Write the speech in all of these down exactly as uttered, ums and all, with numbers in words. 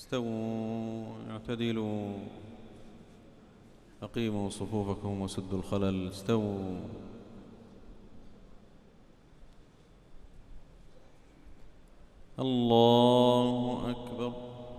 استووا اعتدلوا أقيموا صفوفكم وسدوا الخلل. استووا. الله أكبر.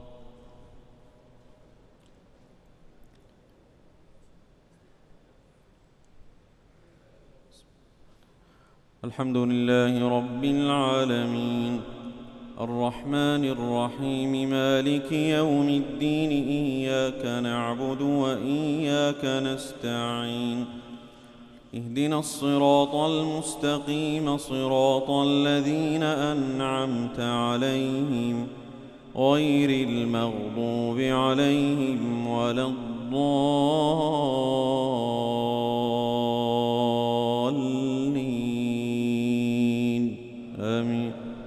الحمد لله رب العالمين الرحمن الرحيم مالك يوم الدين إياك نعبد وإياك نستعين اهدنا الصراط المستقيم صراط الذين أنعمت عليهم غير المغضوب عليهم ولا الضالين آمين.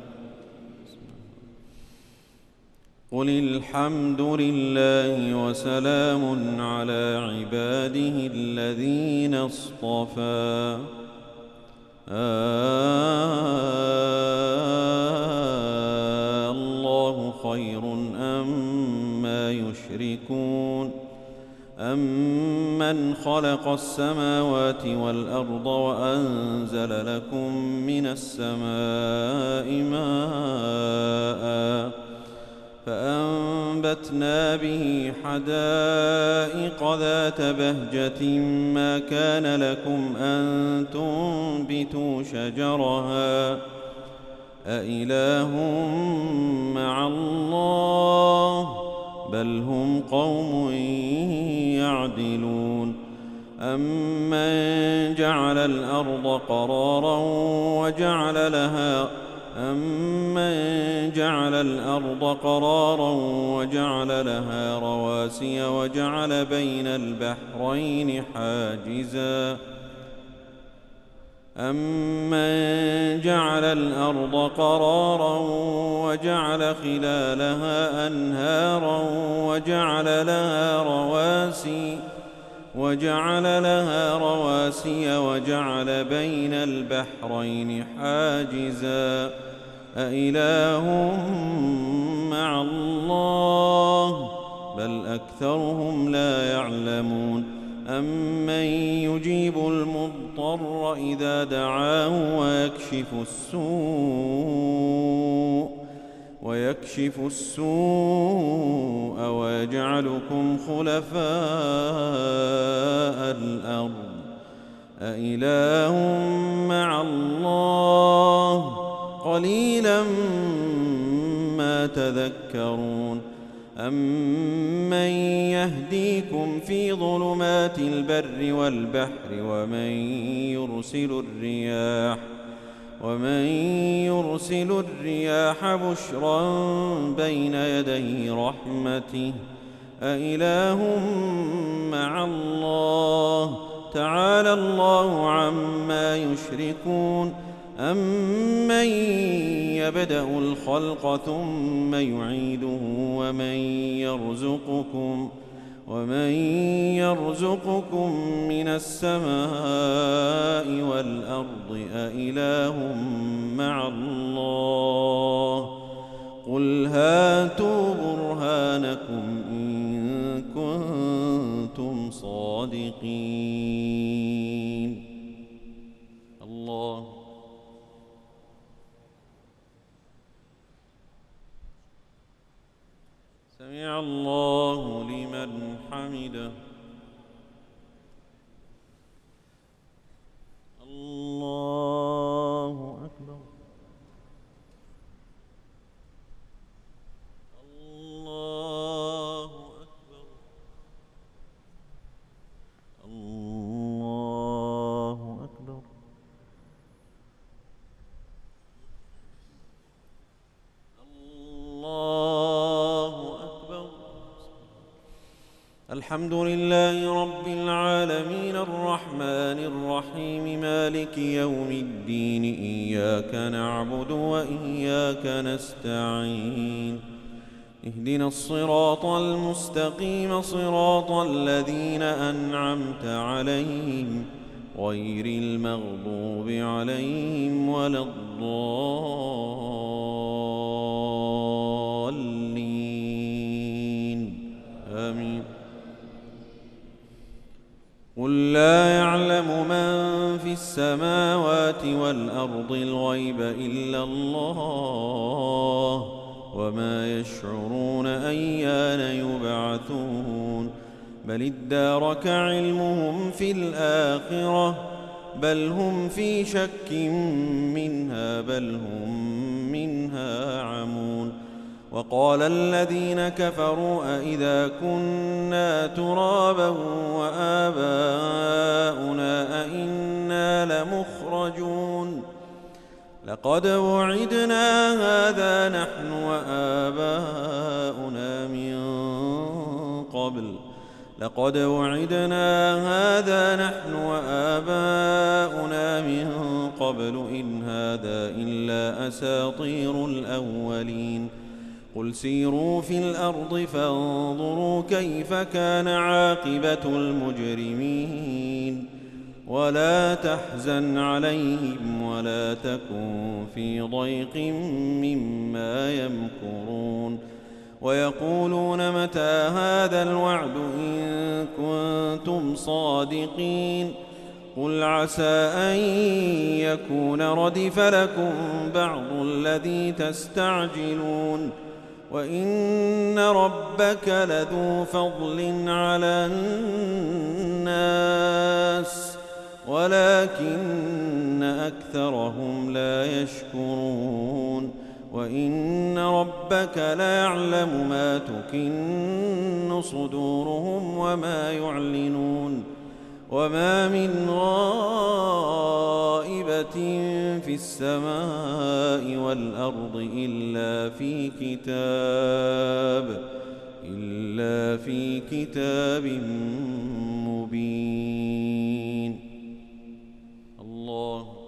قل الحمد لله وسلام على عباده الذين اصطفى آه الله خير أما يشركون أمن خلق السماوات والأرض وأنزل لكم من السماء ماء فأنبتنا به حدائق ذات بهجة ما كان لكم أن تنبتوا شجرها أإله مع الله بل هم قوم يعدلون أمن جعل الأرض قرارا وجعل لها أمن جعل الأرض قرارا وجعل لها رواسي وجعل بين البحرين حاجزا أمن جعل الأرض قرارا وجعل خلالها أنهارا وجعل لها رواسي وجعل لها رواسي وجعل بين البحرين حاجزا أإله مع الله بل أكثرهم لا يعلمون أمن يجيب المضطر إذا دعاه ويكشف السوء ويكشف السوء ويجعلكم خلفاء الأرض أإله مع الله قليلا ما تذكرون أمن يهديكم في ظلمات البر والبحر ومن يرسل الرياح ومن يرسل الرياح بشرا بين يدي رحمته أإله مع الله تعالى الله عما يشركون أمن يبدأ الخلق ثم يعيده ومن يرزقكم ومن يرزقكم من السماء والأرض أإله مع الله قل هاتوا برهانكم إن كنتم صادقين. الله سمع الله لمن حمده. الله أكبر. الله أكبر. الله أكبر. الحمد لله رب العالمين الرحمن الرحيم مالك يوم الدين إياك نعبد وإياك نستعين اهدنا الصراط المستقيم صراط الذين أنعمت عليهم غير المغضوب عليهم ولا الضالين آمين. قل لا يعلم من في السماوات والأرض الغيب إلا الله وما يشعرون أيان يبعثون بل ادارك علمهم في الآخرة بل هم في شك منها بل هم منها عمون. وقال الذين كفروا أئذا كنا ترابا وآباؤنا أئنا لمخرجون لقد وعدنا هذا نحن وآباؤنا من قبل لقد وعدنا هذا نحن وآباؤنا من قبل إن هذا إلا أساطير الأولين. قل سيروا في الأرض فانظروا كيف كان عاقبة المجرمين ولا تحزن عليهم ولا تكن في ضيق مما يمكرون. ويقولون متى هذا الوعد إن كنتم صادقين قل عسى أن يكون ردف لكم بعض الذي تستعجلون وإن ربك لذو فضل على الناس ولكن أكثرهم لا يشكرون. وإن ربك ليعلم ما تكن صدورهم وما يعلنون وما من غائبة في السماء والأرض إلا في كتاب إلا في كتاب مبين. الله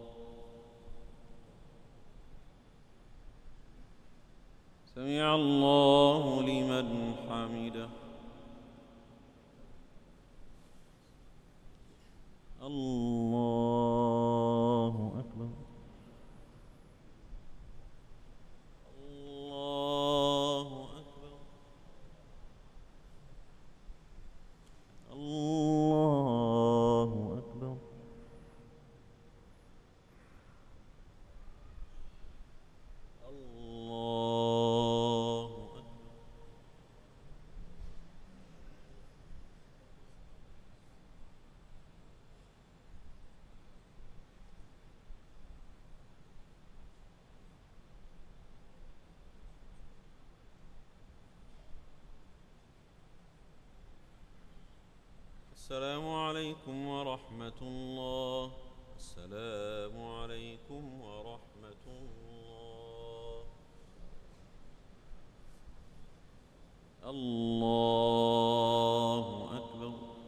سمع الله لمن حمده. الله أكبر. الله أكبر. الله أكبر. الله أكبر. السلام عليكم ورحمة الله. السلام عليكم ورحمة الله. الله أكبر.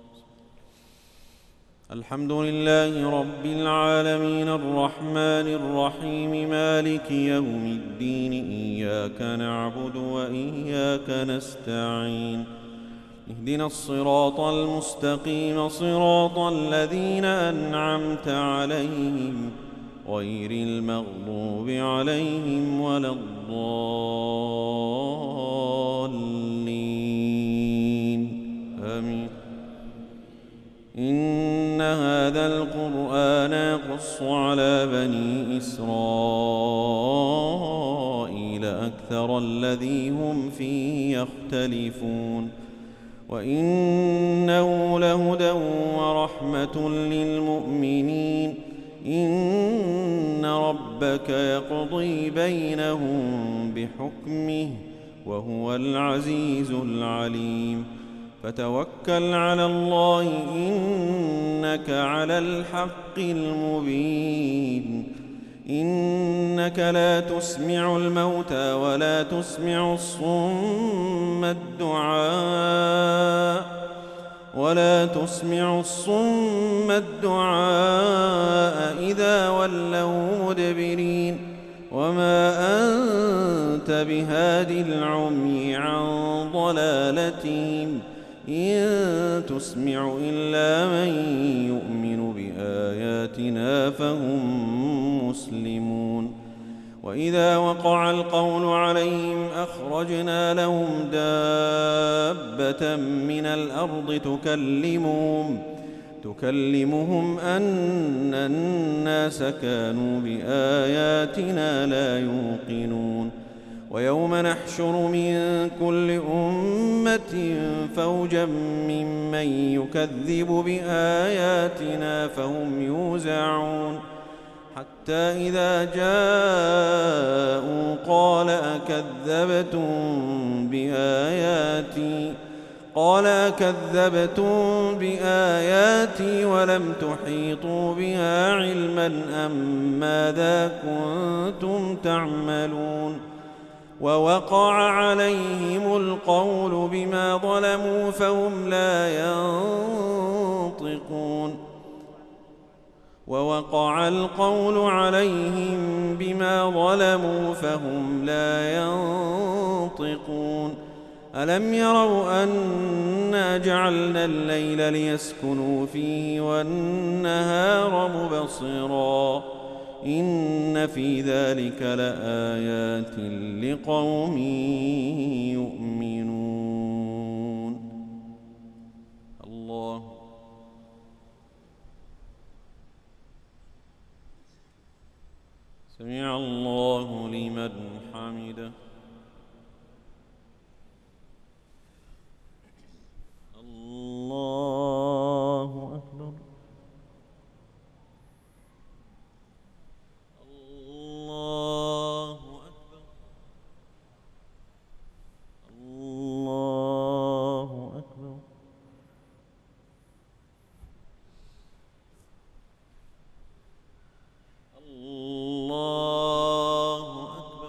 الحمد لله رب العالمين الرحمن الرحيم مالك يوم الدين إياك نعبد وإياك نستعين اهدنا الصراط المستقيم صراط الذين أنعمت عليهم غير المغضوب عليهم ولا الضالين آمين. إن هذا القرآن يقص على بني إسرائيل أكثر الذي هم فيه يختلفون وإنه لهدى ورحمة للمؤمنين. إن ربك يقضي بينهم بحكمه وهو العزيز العليم. فتوكل على الله إنك على الحق المبين. إنك لا تسمع الموتى ولا تسمع الصم الدعاء ولا تسمع الصم الدعاء إذا ولوا مدبرين وما أنت بهاد العمي عن ضلالتهم إن تسمع إلا من يؤمن بآياتنا فهم مسلمون. وإذا وقع القول عليهم أخرجنا لهم دابة من الأرض تكلمهم تكلمهم أن الناس كانوا بآياتنا لا يوقنون ويوم نحشر من كل أمة فوجا ممن يكذب بآياتنا فهم يوزعون حتى إذا جاءوا قال أكذبتم بآياتي قال أكذبتم بآياتي ولم تحيطوا بها علما أم ماذا كنتم تعملون ووقع عليهم القول بما ظلموا فهم لا ينطقون ووقع القول عليهم بما ظلموا فهم لا ينطقون ألم يروا أنا جعلنا الليل ليسكنوا فيه والنهار مبصرا إن في ذلك لآيات لقوم يؤمنون. الله سمع الله لمن حمده. الله أكبر. الله أكبر. الله أكبر. الله أكبر.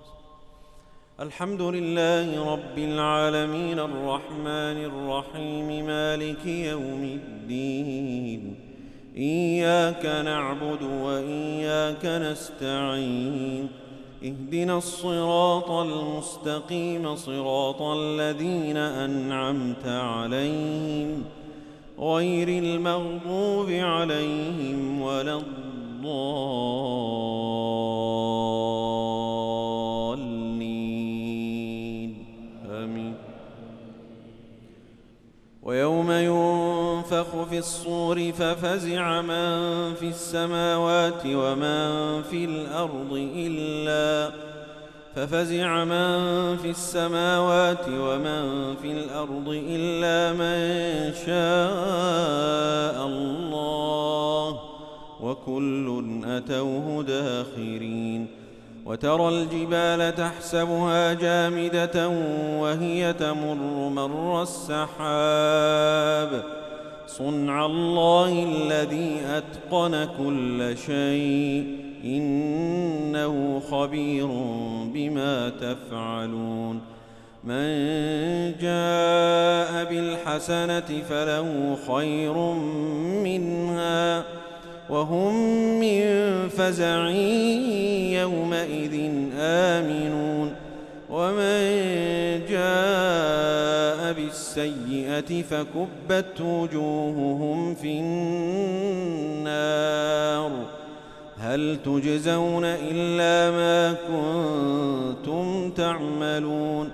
الحمد لله رب العالمين الرحمن الرحيم مالك يوم الدين إياك نعبد وإياك نستعين اهدنا الصراط المستقيم صراط الذين أنعمت عليهم غير المغضوب عليهم ولا الضالين آمين. ويوم ينفخ في الصور ففزع من في السماوات ومن في الأرض إلا ففزع من في السماوات ومن في الأرض إلا من شاء الله وكل أتوه داخرين. وترى الجبال تحسبها جامدة وهي تمر مر السحاب صنع الله الذي أتقن كل شيء إنه خبير بما تفعلون. من جاء بالحسنة فله خير منها وهم من فزع يومئذ آمنون. ومن جاء بالسيئة فكبت وجوههم في النار هل تجزون إلا ما كنتم تعملون.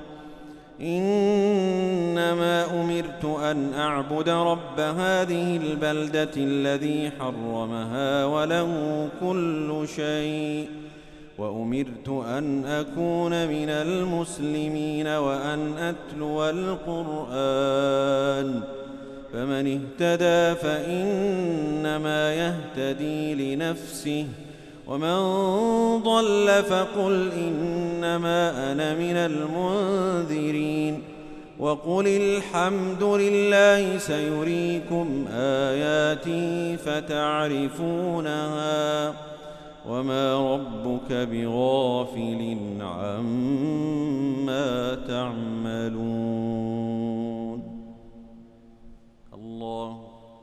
إنما أمرت أن أعبد رب هذه البلدة الذي حرمها وله كل شيء وأمرت أن أكون من المسلمين وأن أتلو القرآن فمن اهتدى فإنما يهتدي لنفسه ومن ضل فقل إنما أنا من المنذرين. وقل الحمد لله سيريكم آياته فتعرفونها وما ربك بغافل عما تعملون. الله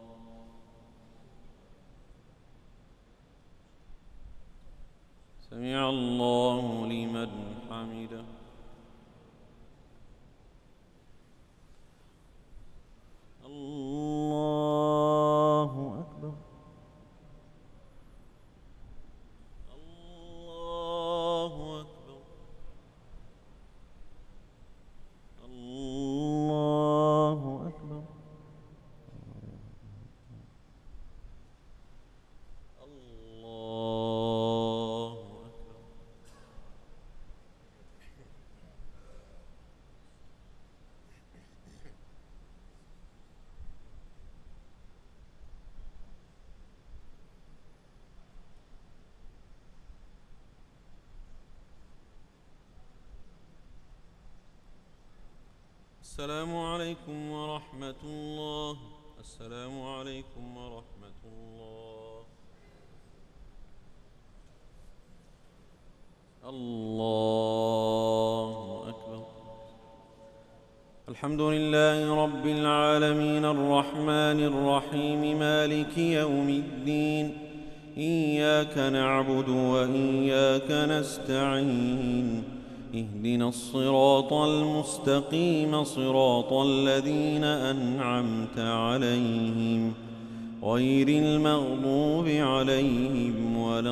سمع الله لمن حمده. الله أكبر. الله السلام عليكم ورحمة الله. السلام عليكم ورحمة الله. الله أكبر. الحمد لله رب العالمين الرحمن الرحيم مالك يوم الدين. إياك نعبد وإياك نستعين. اهدنا الصراط المستقيم صراط الذين أنعمت عليهم غير المغضوب عليهم ولا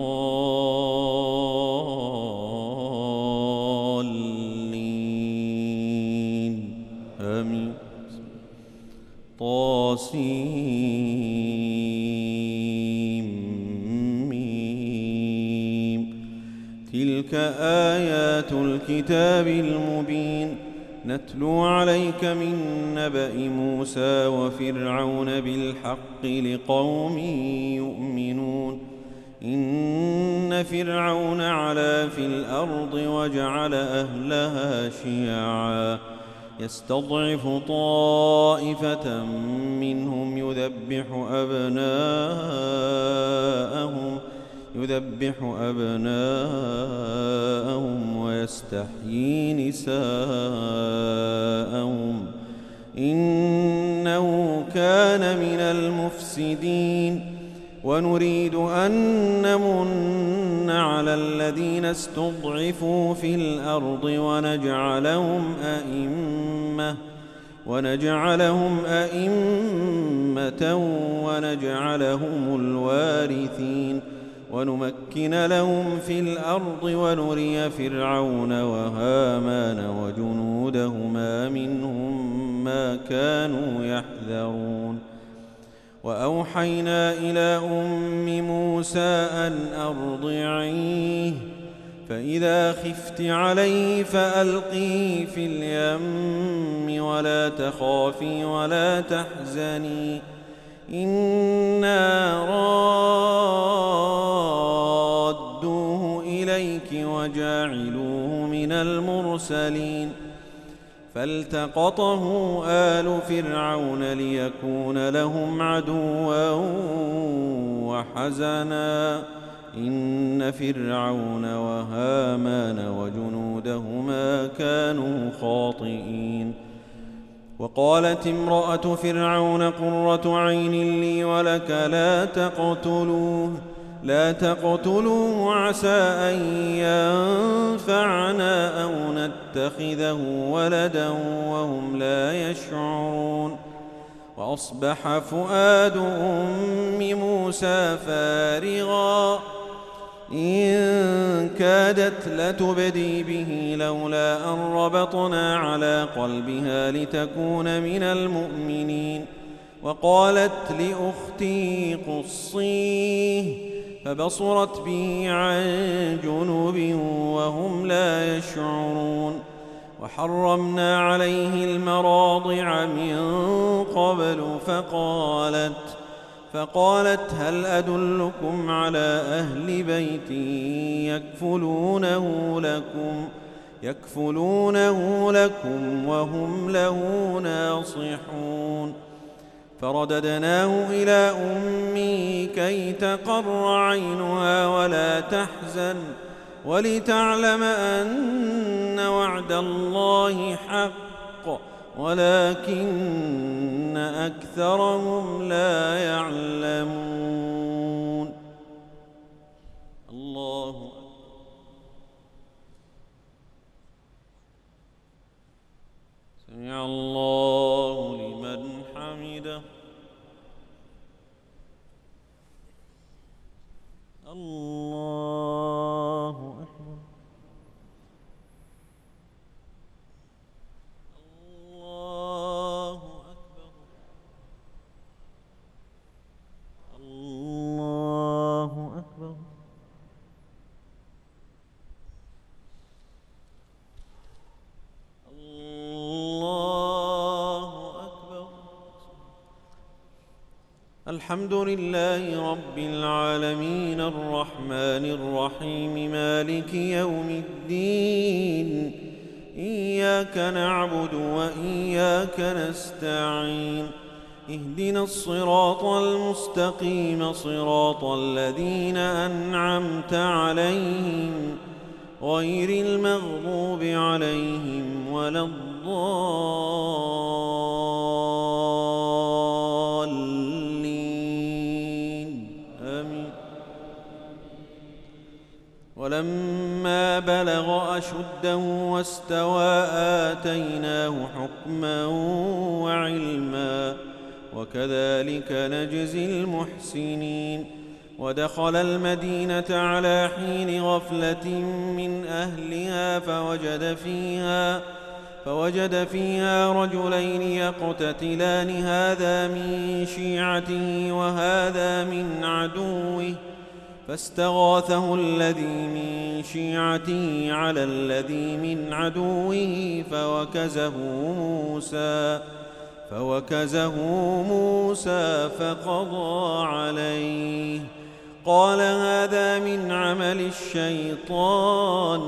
الضالين آمين. طاسيم. تلك آيات الكتاب المبين نتلو عليك من نبأ موسى وفرعون بالحق لقوم يؤمنون. إن فرعون علا في الأرض وجعل أهلها شيعا يستضعف طائفة منهم يذبح أبناءهم يذبح أبناءهم ويستحيي نساءهم إنه كان من المفسدين. ونريد أن نمن على الذين استضعفوا في الأرض ونجعلهم أئمة ونجعلهم أئمة ونجعلهم الوارثين. ونمكن لهم في الأرض ونري فرعون وهامان وجنودهما منهم ما كانوا يحذرون. وأوحينا إلى أم موسى أن أرضعيه فإذا خفت عليه فألقيه في اليم ولا تخافي ولا تحزني إنا رادوه إليك وجاعلوه من المرسلين. فالتقطه آل فرعون ليكون لهم عدوا وحزنا إن فرعون وهامان وجنودهما كانوا خاطئين. وقالت امرأة فرعون قرة عين لي ولك لا تقتلوه لا تقتلوه عسى أن ينفعنا أو نتخذه ولدا وهم لا يشعرون. وأصبح فؤاد أم موسى فارغا إن كادت لتبدي به لولا أن ربطنا على قلبها لتكون من المؤمنين. وقالت لأختي قصيه فبصرت به عن جنوب وهم لا يشعرون. وحرمنا عليه المراضع من قبل فقالت فقالت هل أدلكم على أهل بيت يكفلونه لكم يكفلونه لكم وهم له ناصحون. فرددناه إلى أمه كي تقر عينها ولا تحزن ولتعلم أن وعد الله حق ولكن أكثرهم لا يعلمون. الله أكبر. سمع الله لمن حمده. الله أكبر. الله أكبر. الله أكبر. الله أكبر. الحمد لله رب العالمين الرحمن الرحيم مالك يوم الدين إياك نعبد وإياك نستعين اهدنا الصراط المستقيم صراط الذين أنعمت عليهم غير المغضوب عليهم ولا الضالين آمين. ولما بلغ أشده واستوى آتيناه حكما وعلما وكذلك نجزي المحسنين. ودخل المدينة على حين غفلة من أهلها فوجد فيها فوجد فيها رجلين يقتتلان هذا من شيعته وهذا من عدوه فاستغاثه الذي من شيعته على الذي من عدوه فوكزه موسى فوكزه موسى فقضى عليه قال هذا من عمل الشيطان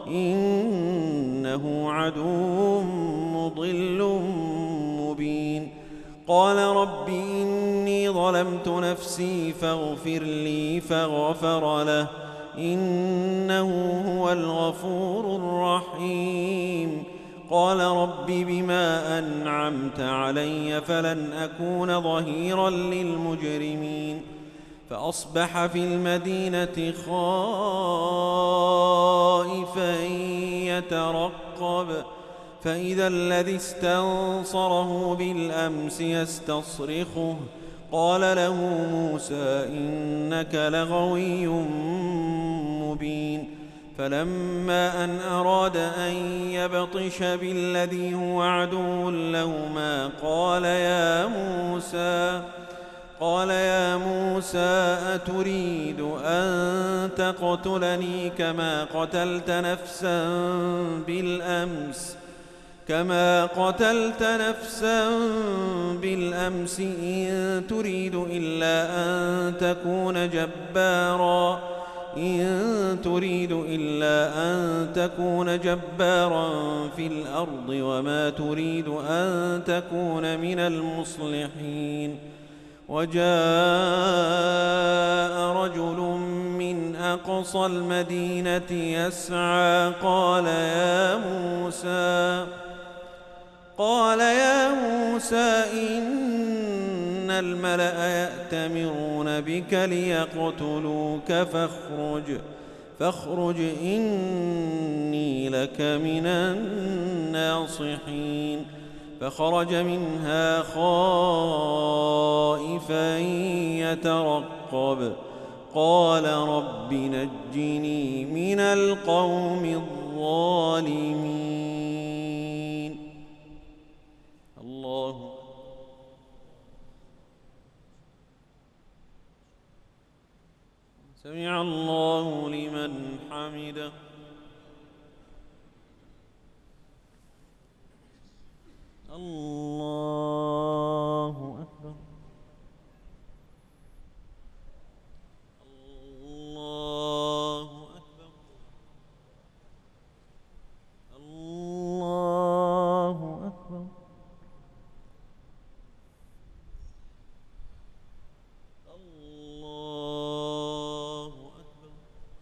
إنه عدو مضل مبين. قال رب إني ظلمت نفسي فاغفر لي فغفر له إنه هو الغفور الرحيم. قال رب بما أنعمت علي فلن أكون ظهيرا للمجرمين. فأصبح في المدينة خائفا يترقب فإذا الذي استنصره بالأمس يستصرخه قال له موسى إنك لغوي مبين. فلما أن أراد أن يبطش بالذي هو عدو لهما قال يا موسى قال يا موسى أتريد أن تقتلني كما قتلت نفسا بالأمس كما قتلت نفسا بالأمس إن تريد إلا أن تكون جبارا إن تريد إلا أن تكون جبارا في الأرض وما تريد أن تكون من المصلحين. وجاء رجل من أقصى المدينة يسعى قال يا موسى قال يا موسى إن الملأ يأتمرون بك ليقتلوك فاخرج فاخرج إني لك من الناصحين. فخرج منها خائفا يترقب قال رب نجني من القوم الظالمين. الله سمع الله لمن حمده. الله أكبر. الله أكبر. الله أكبر. الله أكبر.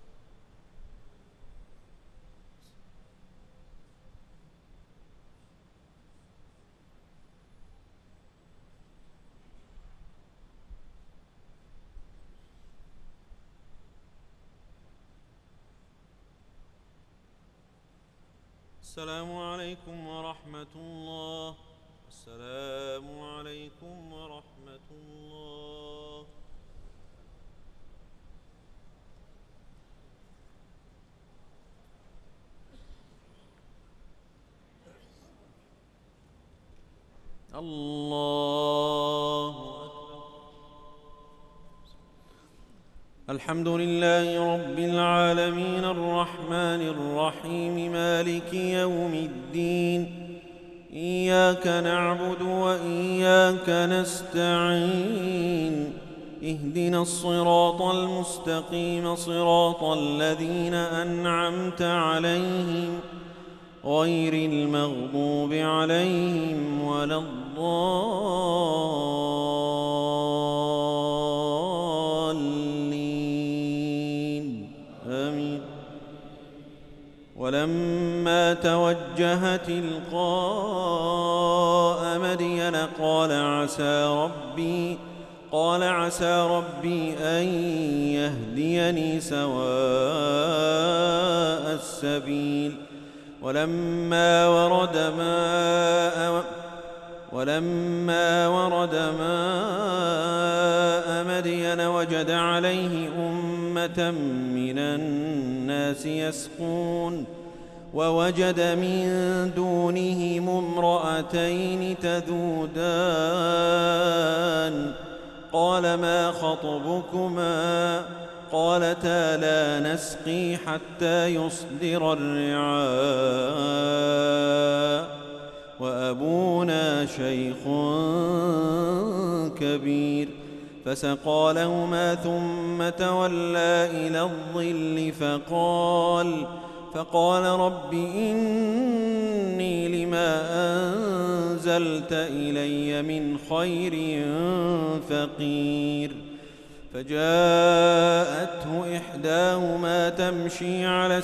السلام عليكم ورحمة الله. السلام عليكم ورحمة الله. الله أكبر. الحمد لله رب العالمين الرحمن الرحيم مالك يوم الدين. إياك نعبد وإياك نستعين. اهدنا الصراط المستقيم صراط الذين أنعمت عليهم غير المغضوب عليهم ولا الضالين آمين. ولما توجه تلقاء مدين قال عسى ربي قال عسى ربي أن يهديني سواء السبيل. ولما ورد ماء ولما ورد ماء مدين وجد عليه أمة من الناس يسقون ووجد من دونهم امرأتين تذودان قال ما خطبكما قالتا لا نسقي حتى يصدر الرعاء وأبونا شيخ كبير. فسقى لهما ثم تولى إلى الظل فقال فقال رب إني لما أنزلت إلي من خير فقير. فجاءته إحداهما تمشي على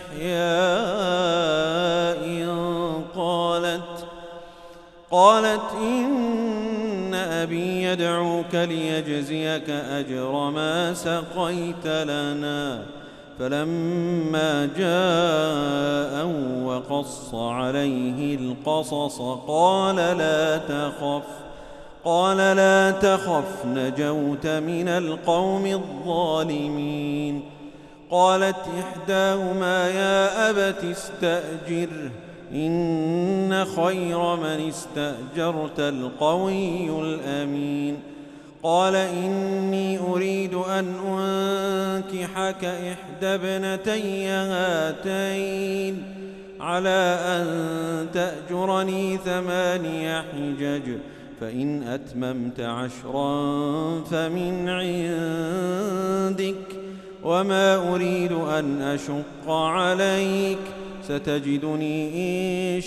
استحياء قالت قالت إن أبي يدعوك ليجزيك أجر ما سقيت لنا. فلما جاءه وقص عليه القصص قال لا تخف قال لا تخف نجوت من القوم الظالمين. قالت إحداهما يا أبت استأجره إن خير من استأجرت القوي الأمين. قال إني أريد أن أنكحك إحدى ابنتي هاتين على أن تأجرني ثماني حجج فإن أتممت عشرا فمن عندك وما أريد أن أشق عليك ستجدني إن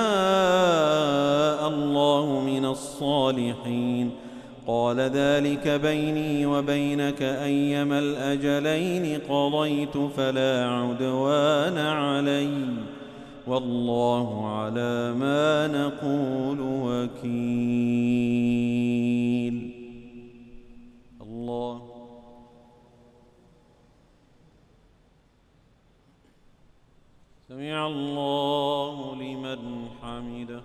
شاء الله من الصالحين. قال ذلك بيني وبينك أيما الأجلين قضيت فلا عدوان علي والله على ما نقول وكيل. الله سمع الله لمن حمده.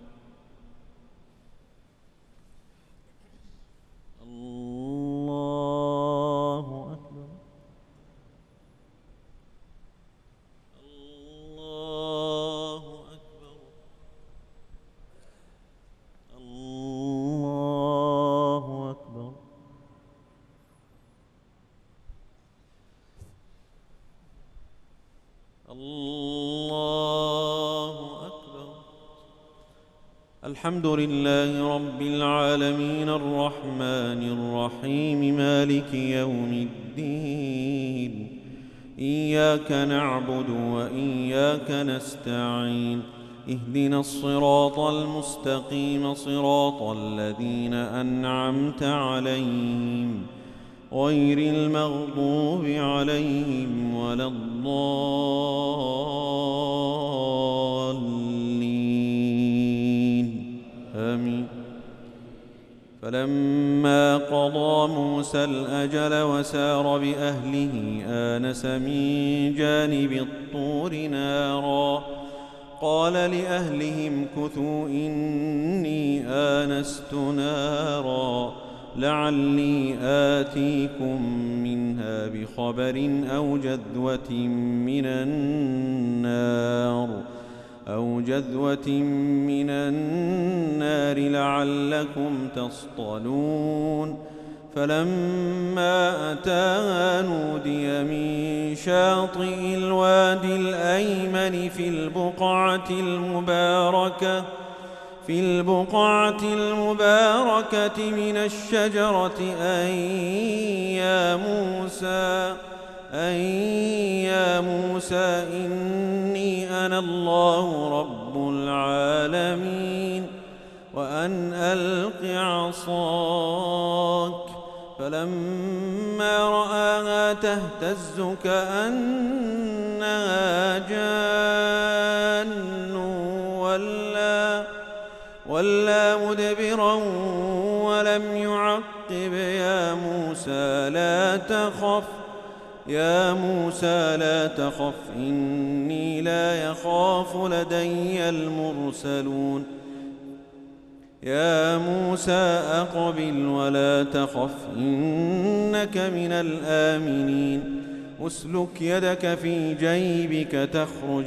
الله أكبر. الله أكبر. الله أكبر. الله أكبر. الحمد لله رب العالمين الرحمن الرحيم مالك يوم الدين. إياك نعبد وإياك نستعين اهدنا الصراط المستقيم صراط الذين أنعمت عليهم غير المغضوب عليهم ولا الضالين آمين. فلما قضى موسى الأجل وسار بأهله آنس من جانب الطور نارا قال لأهلهم كثوا إني آنست نارا لعلي آتيكم منها بخبر أو جذوة من النار أو جذوة من النار لعلكم تصطلون. فلما أتاها نودي من شاطئ الوادي الأيمن في البقعة المباركة في البقعة المباركة من الشجرة أن يا موسى أن يا موسى إني أنا الله رب العالمين وأن ألق عصاك فلما رآها تهتز كأنها جان ولا, ولا مدبرا ولم يعقب يا موسى لا تخف يا موسى لا تخف إني لا يخاف لدي المرسلون يا موسى أقبل ولا تخف إنك من الآمنين أسلك يدك في جيبك تخرج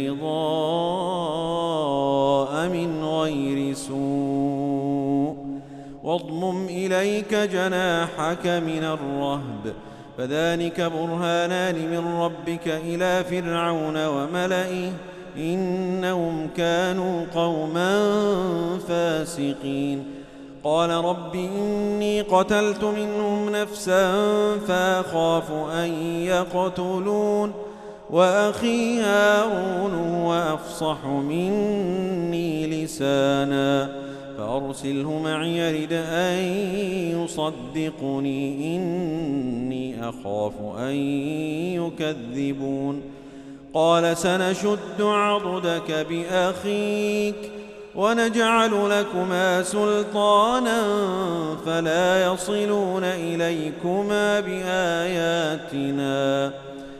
بيضاء من غير سوء واضمم إليك جناحك من الرهب فذلك برهانان من ربك إلى فرعون وملئه إنهم كانوا قوما فاسقين قال رب إني قتلت منهم نفسا فأخاف أن يقتلون وأخي هارون هو أفصح مني لسانا فأرسله معي يرد أن يصدقني إني أخاف أن يكذبون قال سنشد عضدك بأخيك ونجعل لكما سلطانا فلا يصلون إليكما بآياتنا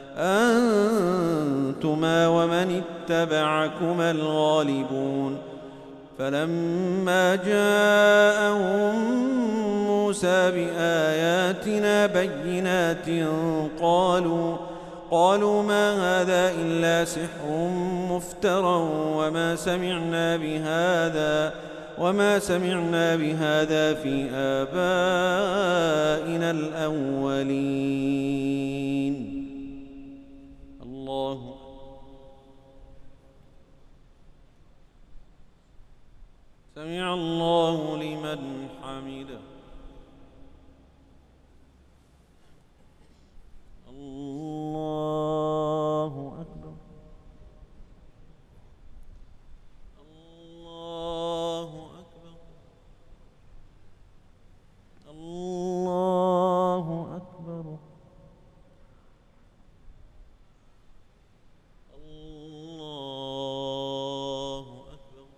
أنتما ومن اتبعكما الغالبون فلما جاءهم موسى بآياتنا بينات قالوا قالوا ما هذا إلا سحر مفترى وما سمعنا بهذا وما سمعنا بهذا في آبائنا الأولين الله سمع الله لمن حمده الله أكبر الله أكبر الله أكبر الله أكبر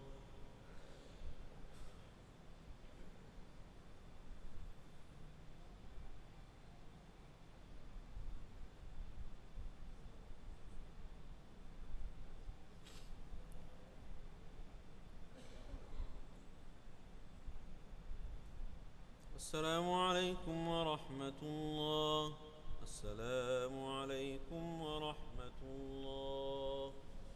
السلام عليكم ورحمة الله السلام عليكم ورحمة الله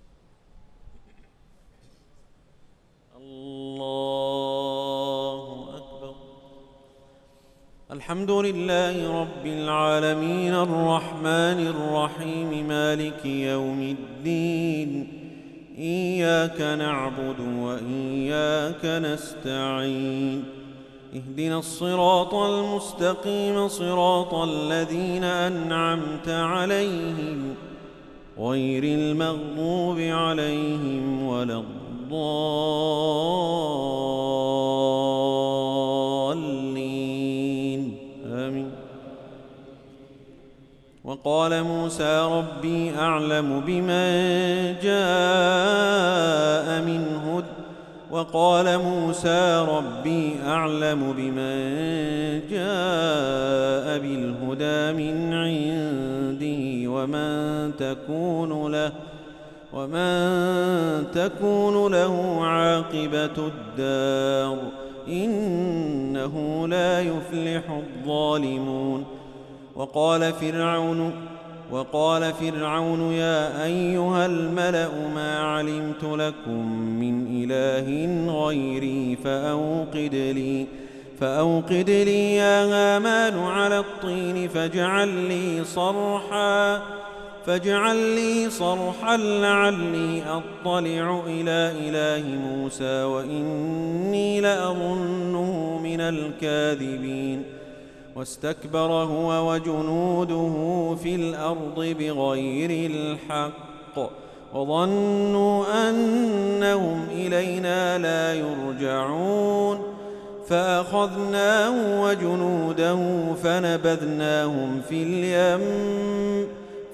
الله أكبر الحمد لله رب العالمين الرحمن الرحيم مالك يوم الدين إياك نعبد وإياك نستعين اهدنا الصراط المستقيم صراط الذين أنعمت عليهم غير المغضوب عليهم ولا الضالين آمين وقال موسى ربي أعلم بمن جاء من هدى وقال موسى ربي أعلم بمن جاء بالهدى من عنده ومن تكون له ومن تكون له عاقبة الدار إنه لا يفلح الظالمون وقال فرعون وقال فرعون يا أيها الملأ ما علمت لكم من إله غيري فأوقد لي فأوقد لي يا هامان على الطين فاجعل لي صرحا فاجعل لي صرحا لعلي أطلع إلى إله موسى وإني لأظنه من الكاذبين واستكبر هو وجنوده في الأرض بغير الحق وظنوا أنهم إلينا لا يرجعون فأخذناه وجنوده فنبذناهم في اليم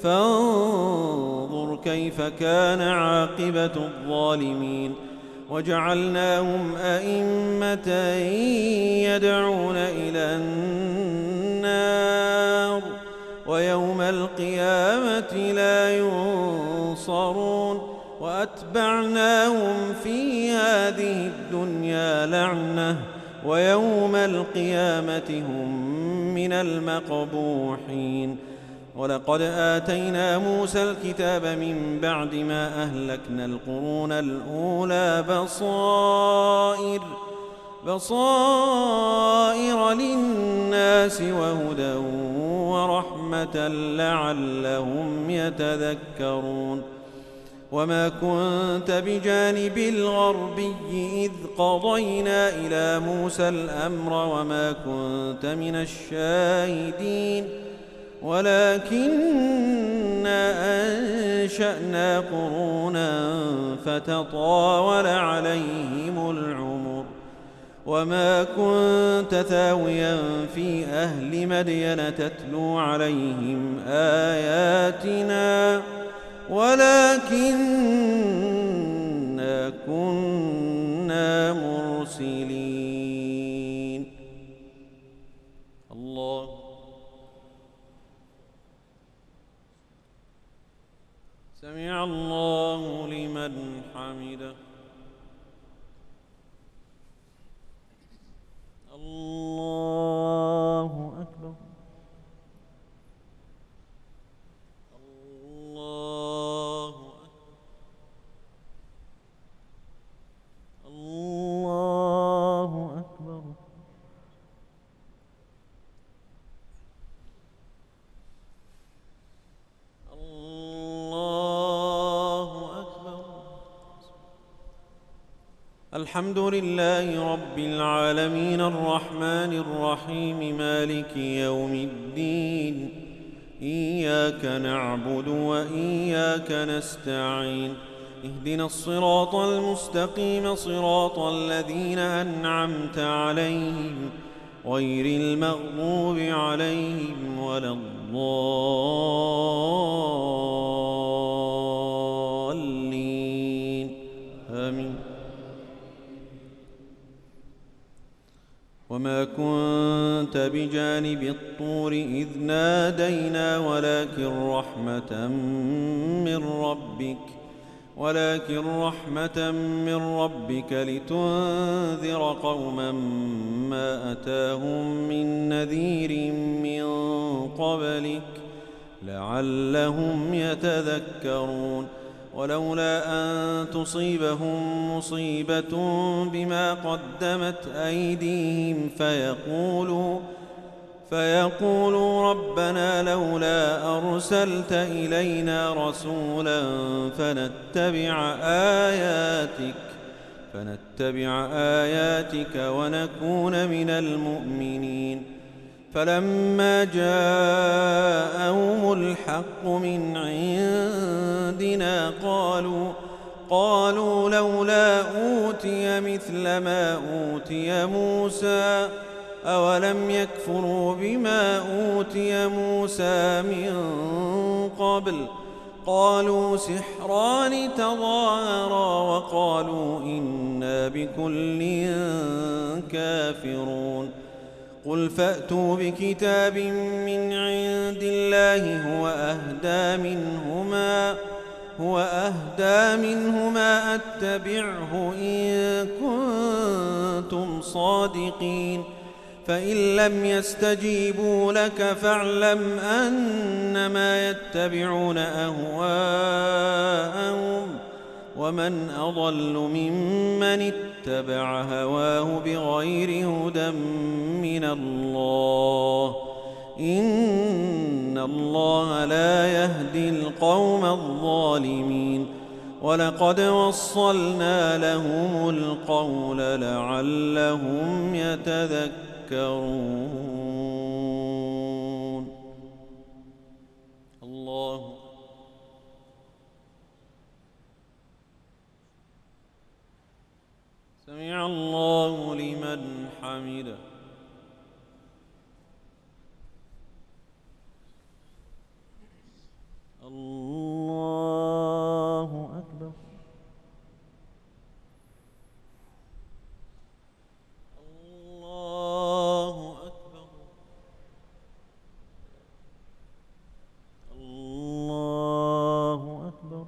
فانظر كيف كان عاقبة الظالمين وجعلناهم أئمة يدعون إلى النار ويوم القيامة لا ينصرون وأتبعناهم في هذه الدنيا لعنة ويوم القيامة هم من المقبوحين ولقد آتينا موسى الكتاب من بعد ما أهلكنا القرون الأولى بصائر بصائر للناس وهدى ورحمة لعلهم يتذكرون وما كنت بجانب الغربي إذ قضينا إلى موسى الأمر وما كنت من الشاهدين ولكننا أنشأنا قرونا فتطاول عليهم العمر وما كنت ثاويا في أهل مدين تتلو عليهم آياتنا ولكننا كنا مرسلين. الله سمع الله لمن حمده. الله أكبر. الله أكبر. الله أكبر. الله أكبر. الحمد لله رب العالمين الرحمن الرحيم مالك يوم الدين إياك نعبد وإياك نستعين اهدنا الصراط المستقيم صراط الذين أنعمت عليهم غير المغضوب عليهم ولا الضالين آمين. وما كنت بجانب الطور إذ نادينا ولكن رحمة من ربك ولكن رحمة من ربك لتنذر قوما ما أتاهم من نذير من قبلك لعلهم يتذكرون ولولا أن تصيبهم مصيبة بما قدمت أيديهم فيقولوا فيقولوا ربنا لولا أرسلت إلينا رسولا فنتبع آياتك فنتبع آياتك ونكون من المؤمنين فلما جاءهم الحق من عندنا قالوا قالوا لولا أوتي مثل ما أوتي موسى أولم يكفروا بما أوتي موسى من قبل قالوا سحران تظاهرا وقالوا إنا بكل كافرون قل فأتوا بكتاب من عند الله هو أهدى منهما هو أهدى منهما أتبعه إن كنتم صادقين فإن لم يستجيبوا لك فاعلم أنما يتبعون أهواءهم ومن أضل ممن اتبع هواه بغير هدى من الله إن الله لا يهدي القوم الظالمين ولقد وصلنا لهم القول لعلهم يتذكرون. سمع الله لمن حمده. الله أكبر. الله أكبر. الله أكبر.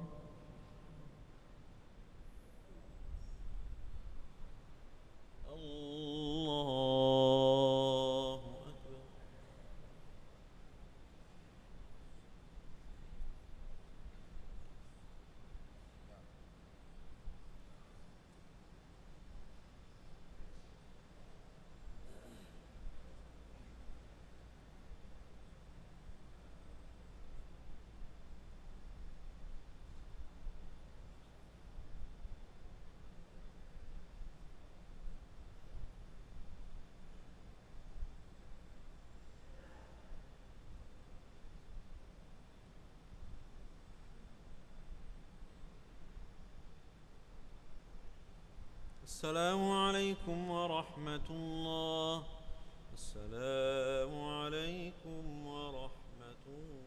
السلام عليكم ورحمة الله. السلام عليكم ورحمة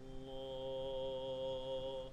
الله.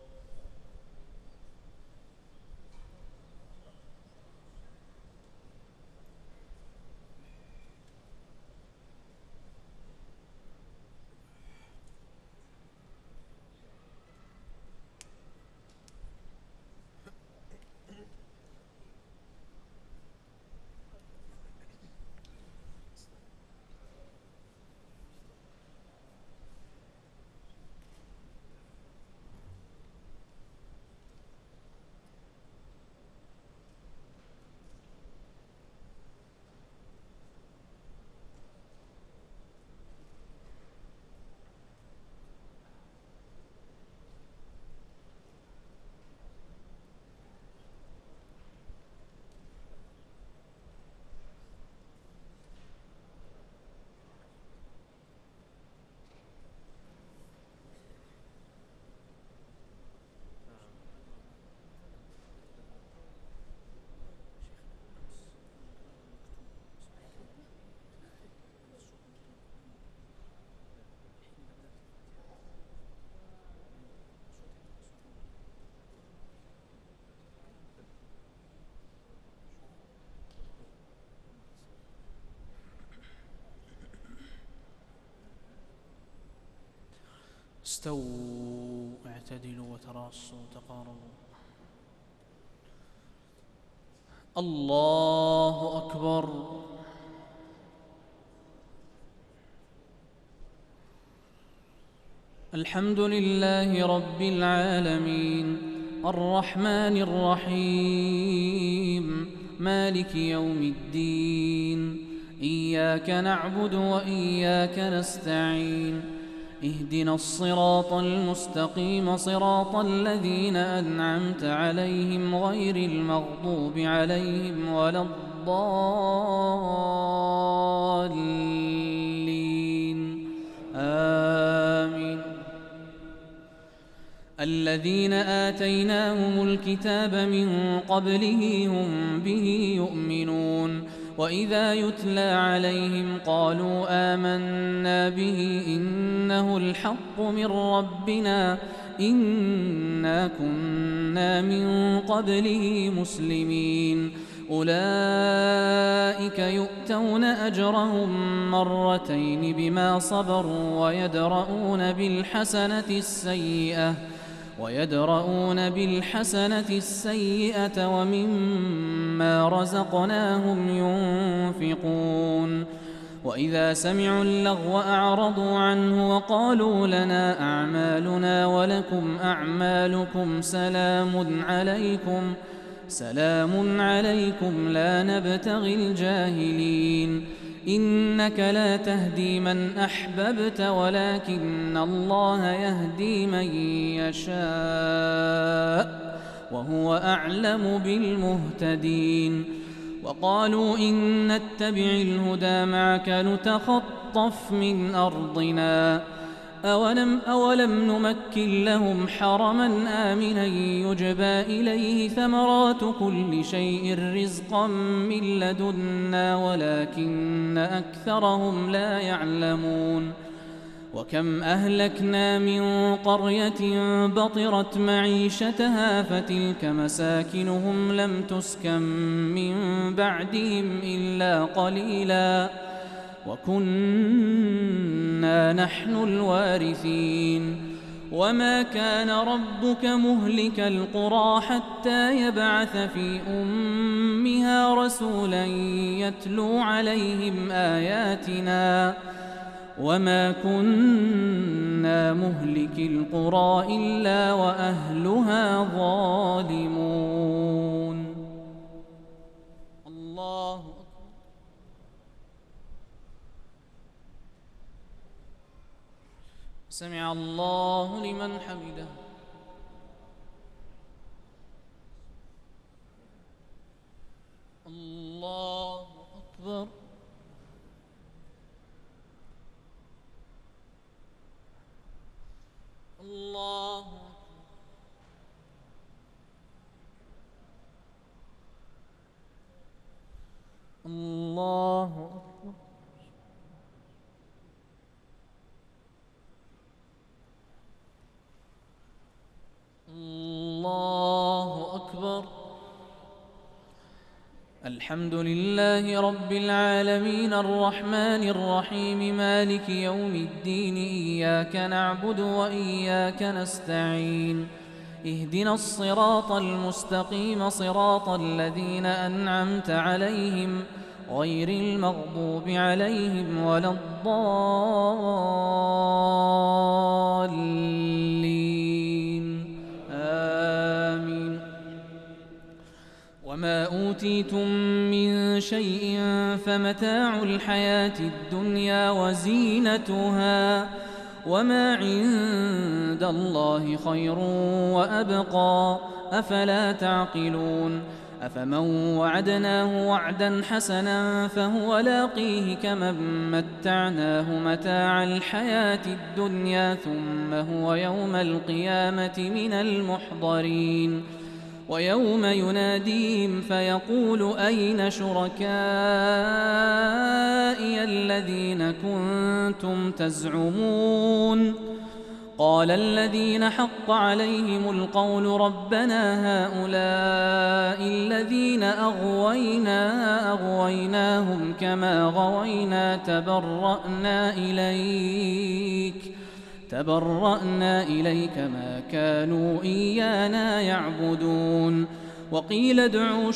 استووا اعتدلوا وتراصوا تقاربوا. الله أكبر. الحمد لله رب العالمين الرحمن الرحيم مالك يوم الدين. إياك نعبد وإياك نستعين. اهدنا الصراط المستقيم صراط الذين أنعمت عليهم غير المغضوب عليهم ولا الضالين آمين. الذين آتيناهم الكتاب من قبله هم به يؤمنون وإذا يتلى عليهم قالوا آمنا به إنه الحق من ربنا إنا كنا من قبله مسلمين. أولئك يؤتون أجرهم مرتين بما صبروا ويدرؤون بالحسنة السيئة ويدرؤون بالحسنة السيئة ومما رزقناهم ينفقون. وإذا سمعوا اللغو أعرضوا عنه وقالوا لنا أعمالنا ولكم أعمالكم سلام عليكم سلام عليكم لا نبتغي الجاهلين. إنك لا تهدي من أحببت ولكن الله يهدي من يشاء وهو أعلم بالمهتدين. وقالوا إن نتبع الهدى معك نتخطف من أرضنا أولم, أولم نمكن لهم حرما آمنا يجبى إليه ثمرات كل شيء رزقا من لدنا ولكن أكثرهم لا يعلمون وكم أهلكنا من قرية بطرت معيشتها فتلك مساكنهم لم تسكن من بعدهم إلا قليلا وكنا نحن الوارثين وما كان ربك مهلك القرى حتى يبعث في أمها رسولا يتلو عليهم آياتنا وما كنا مهلك القرى إلا وأهلها ظالمون. الله أكبر. سمع الله لمن حمده. الله أكبر. الله الله أكبر. الله أكبر. الحمد لله رب العالمين الرحمن الرحيم مالك يوم الدين إياك نعبد وإياك نستعين اهدنا الصراط المستقيم صراط الذين أنعمت عليهم غير المغضوب عليهم ولا الضالين آمين. وما أوتيتم من شيء فمتاع الحياة الدنيا وزينتها وما عند الله خير وأبقى أفلا تعقلون أفمن وعدناه وعدا حسنا فهو لاقيه كمن متعناه متاع الحياة الدنيا ثم هو يوم القيامة من المحضرين ويوم يناديهم فيقول أين شركائي الذين كنتم تزعمون قال الذين حق عليهم القول ربنا هؤلاء الذين أغوينا أغويناهم كما غوينا تبرأنا إليك تبرأنا إليك ما كانوا إيانا يعبدون وقيل ادعوا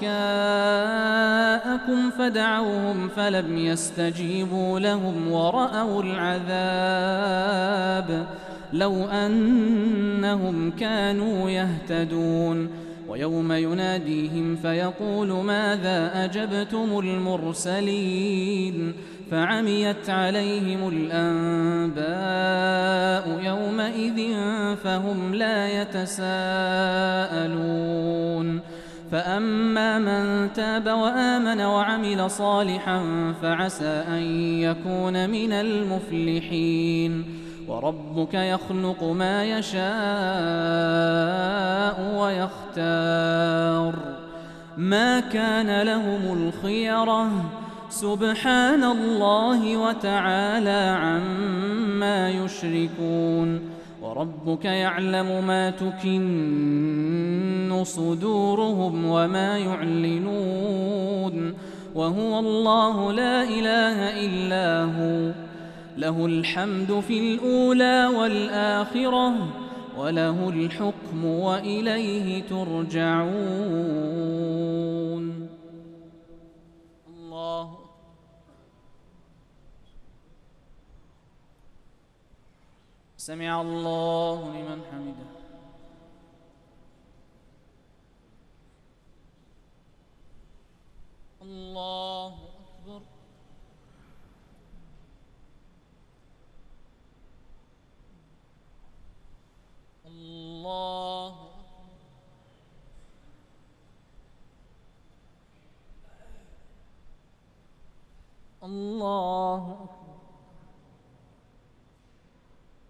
شركاءكم فدعوهم فلم يستجيبوا لهم ورأوا العذاب لو أنهم كانوا يهتدون ويوم يناديهم فيقول ماذا أجبتم المرسلين فعميت عليهم الأنباء يومئذ فهم لا يتساءلون فأما من تاب وآمن وعمل صالحا فعسى أن يكون من المفلحين وربك يخلق ما يشاء ويختار ما كان لهم الخيرة سبحان الله وتعالى عما يشركون وربك يعلم ما تكن صدورهم وما يعلنون وهو الله لا إله إلا هو له الحمد في الأولى والآخرة وله الحكم وإليه ترجعون. الله سمع الله لمن حمده. الله أكبر. الله الله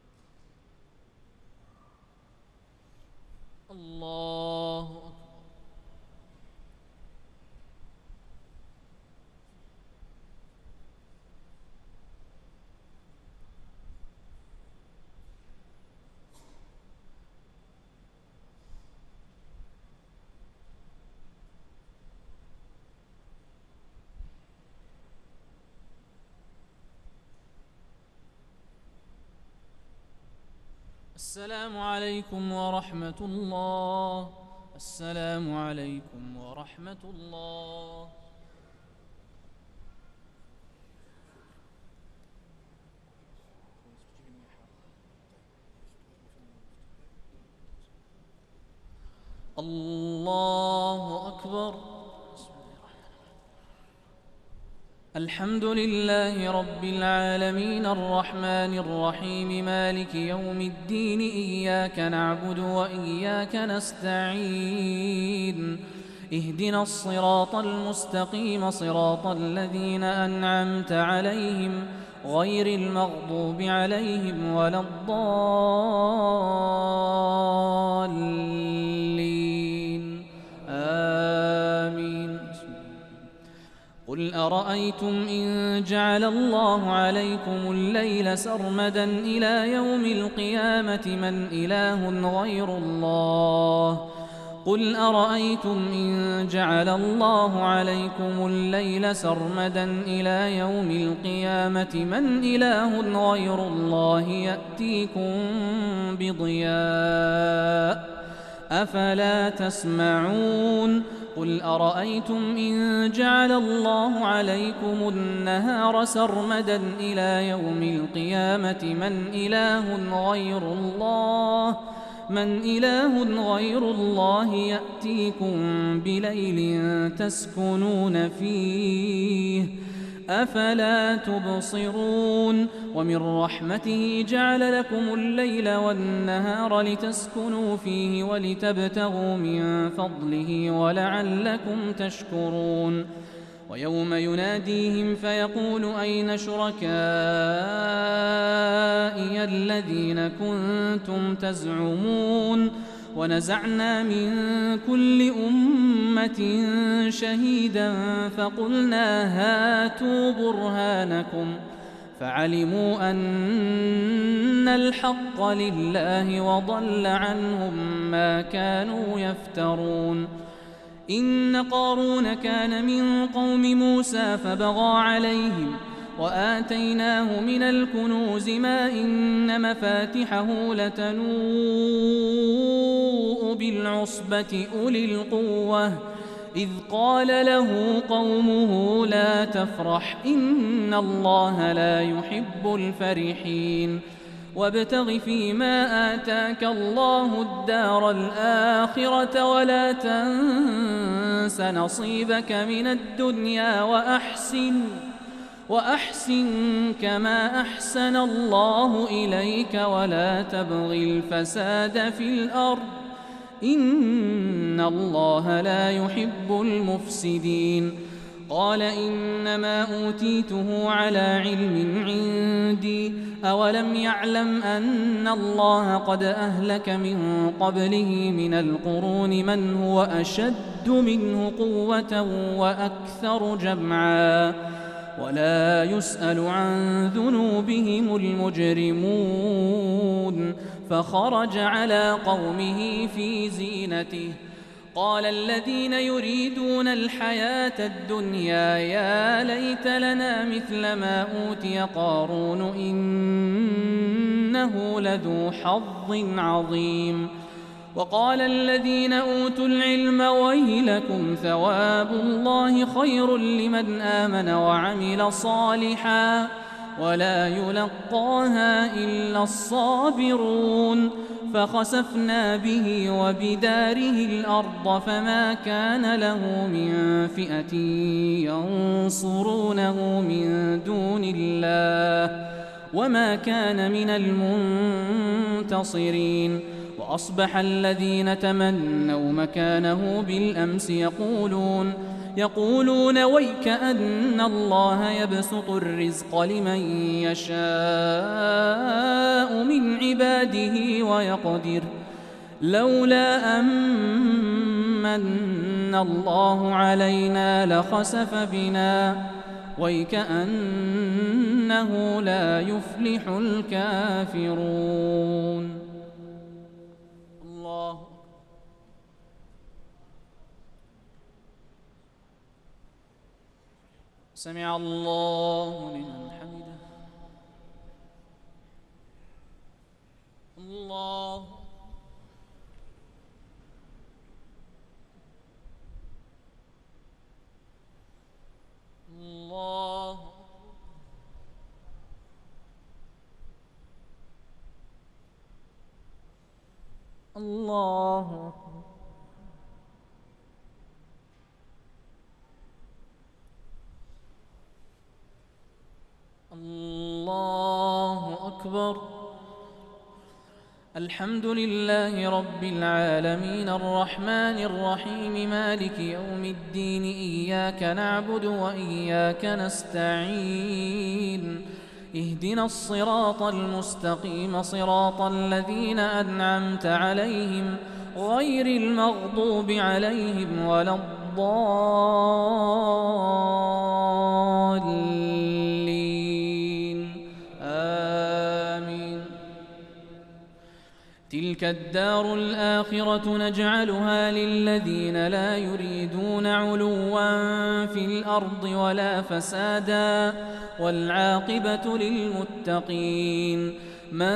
السلام عليكم ورحمة الله. السلام عليكم ورحمة الله. الله أكبر. الحمد لله رب العالمين الرحمن الرحيم مالك يوم الدين إياك نعبد وإياك نستعين اهدنا الصراط المستقيم صراط الذين أنعمت عليهم غير المغضوب عليهم ولا الضالين آمين. قل أرأيتم إن جعل الله عليكم الليل سرمدا إلى يوم القيامة من إله غير الله قل أرأيتم إن جعل الله عليكم الليل سرمدا إلى يوم القيامة من إله غير الله يأتيكم بضياء أفلا تسمعون قل أرأيتم إن جعل الله عليكم النهار سرمدا إلى يوم القيامة من إله غير الله من إله غير الله يأتيكم بليل تسكنون فيه أفلا تبصرون ومن رحمته جعل لكم الليل والنهار لتسكنوا فيه ولتبتغوا من فضله ولعلكم تشكرون ويوم يناديهم فيقول أين شركائي الذين كنتم تزعمون ونزعنا من كل أمة شهيدا فقلنا هاتوا برهانكم فعلموا أن الحق لله وضل عنهم ما كانوا يفترون إن قارون كان من قوم موسى فبغى عليهم وآتيناه من الكنوز ما إن مفاتحه لتنوء بالعصبة أولي القوة إذ قال له قومه لا تفرح إن الله لا يحب الفرحين وابتغ فيما آتاك الله الدار الآخرة ولا تنس نصيبك من الدنيا وأحسن وأحسن كما أحسن الله إليك ولا تبغ الفساد في الأرض إن الله لا يحب المفسدين قال إنما أوتيته على علم عندي أولم يعلم أن الله قد أهلك من قبله من القرون من هو أشد منه قوة وأكثر جمعا ولا يسأل عن ذنوبهم المجرمون فخرج على قومه في زينته قال الذين يريدون الحياة الدنيا يا ليت لنا مثل ما أوتي قارون إنه لذو حظ عظيم وقال الذين أوتوا العلم ويلكم ثواب الله خير لمن آمن وعمل صالحا ولا يلقاها إلا الصابرون فخسفنا به وبداره الأرض فما كان له من فئة ينصرونه من دون الله وما كان من المنتصرين وأصبح الذين تمنوا مكانه بالأمس يقولون يقولون ويك أن الله يبسط الرزق لمن يشاء من عباده ويقدر لولا أمن الله علينا لخسف بنا ويك أنه لا يفلح الكافرون. الله سمع الله لمن حمده. الله أكبر. الحمد لله رب العالمين الرحمن الرحيم مالك يوم الدين إياك نعبد وإياك نستعين اهدنا الصراط المستقيم صراط الذين أنعمت عليهم غير المغضوب عليهم ولا الضالين آمين. تلك الدار الآخرة نجعلها للذين لا يريدون علوا في الأرض ولا فسادا والعاقبة للمتقين. من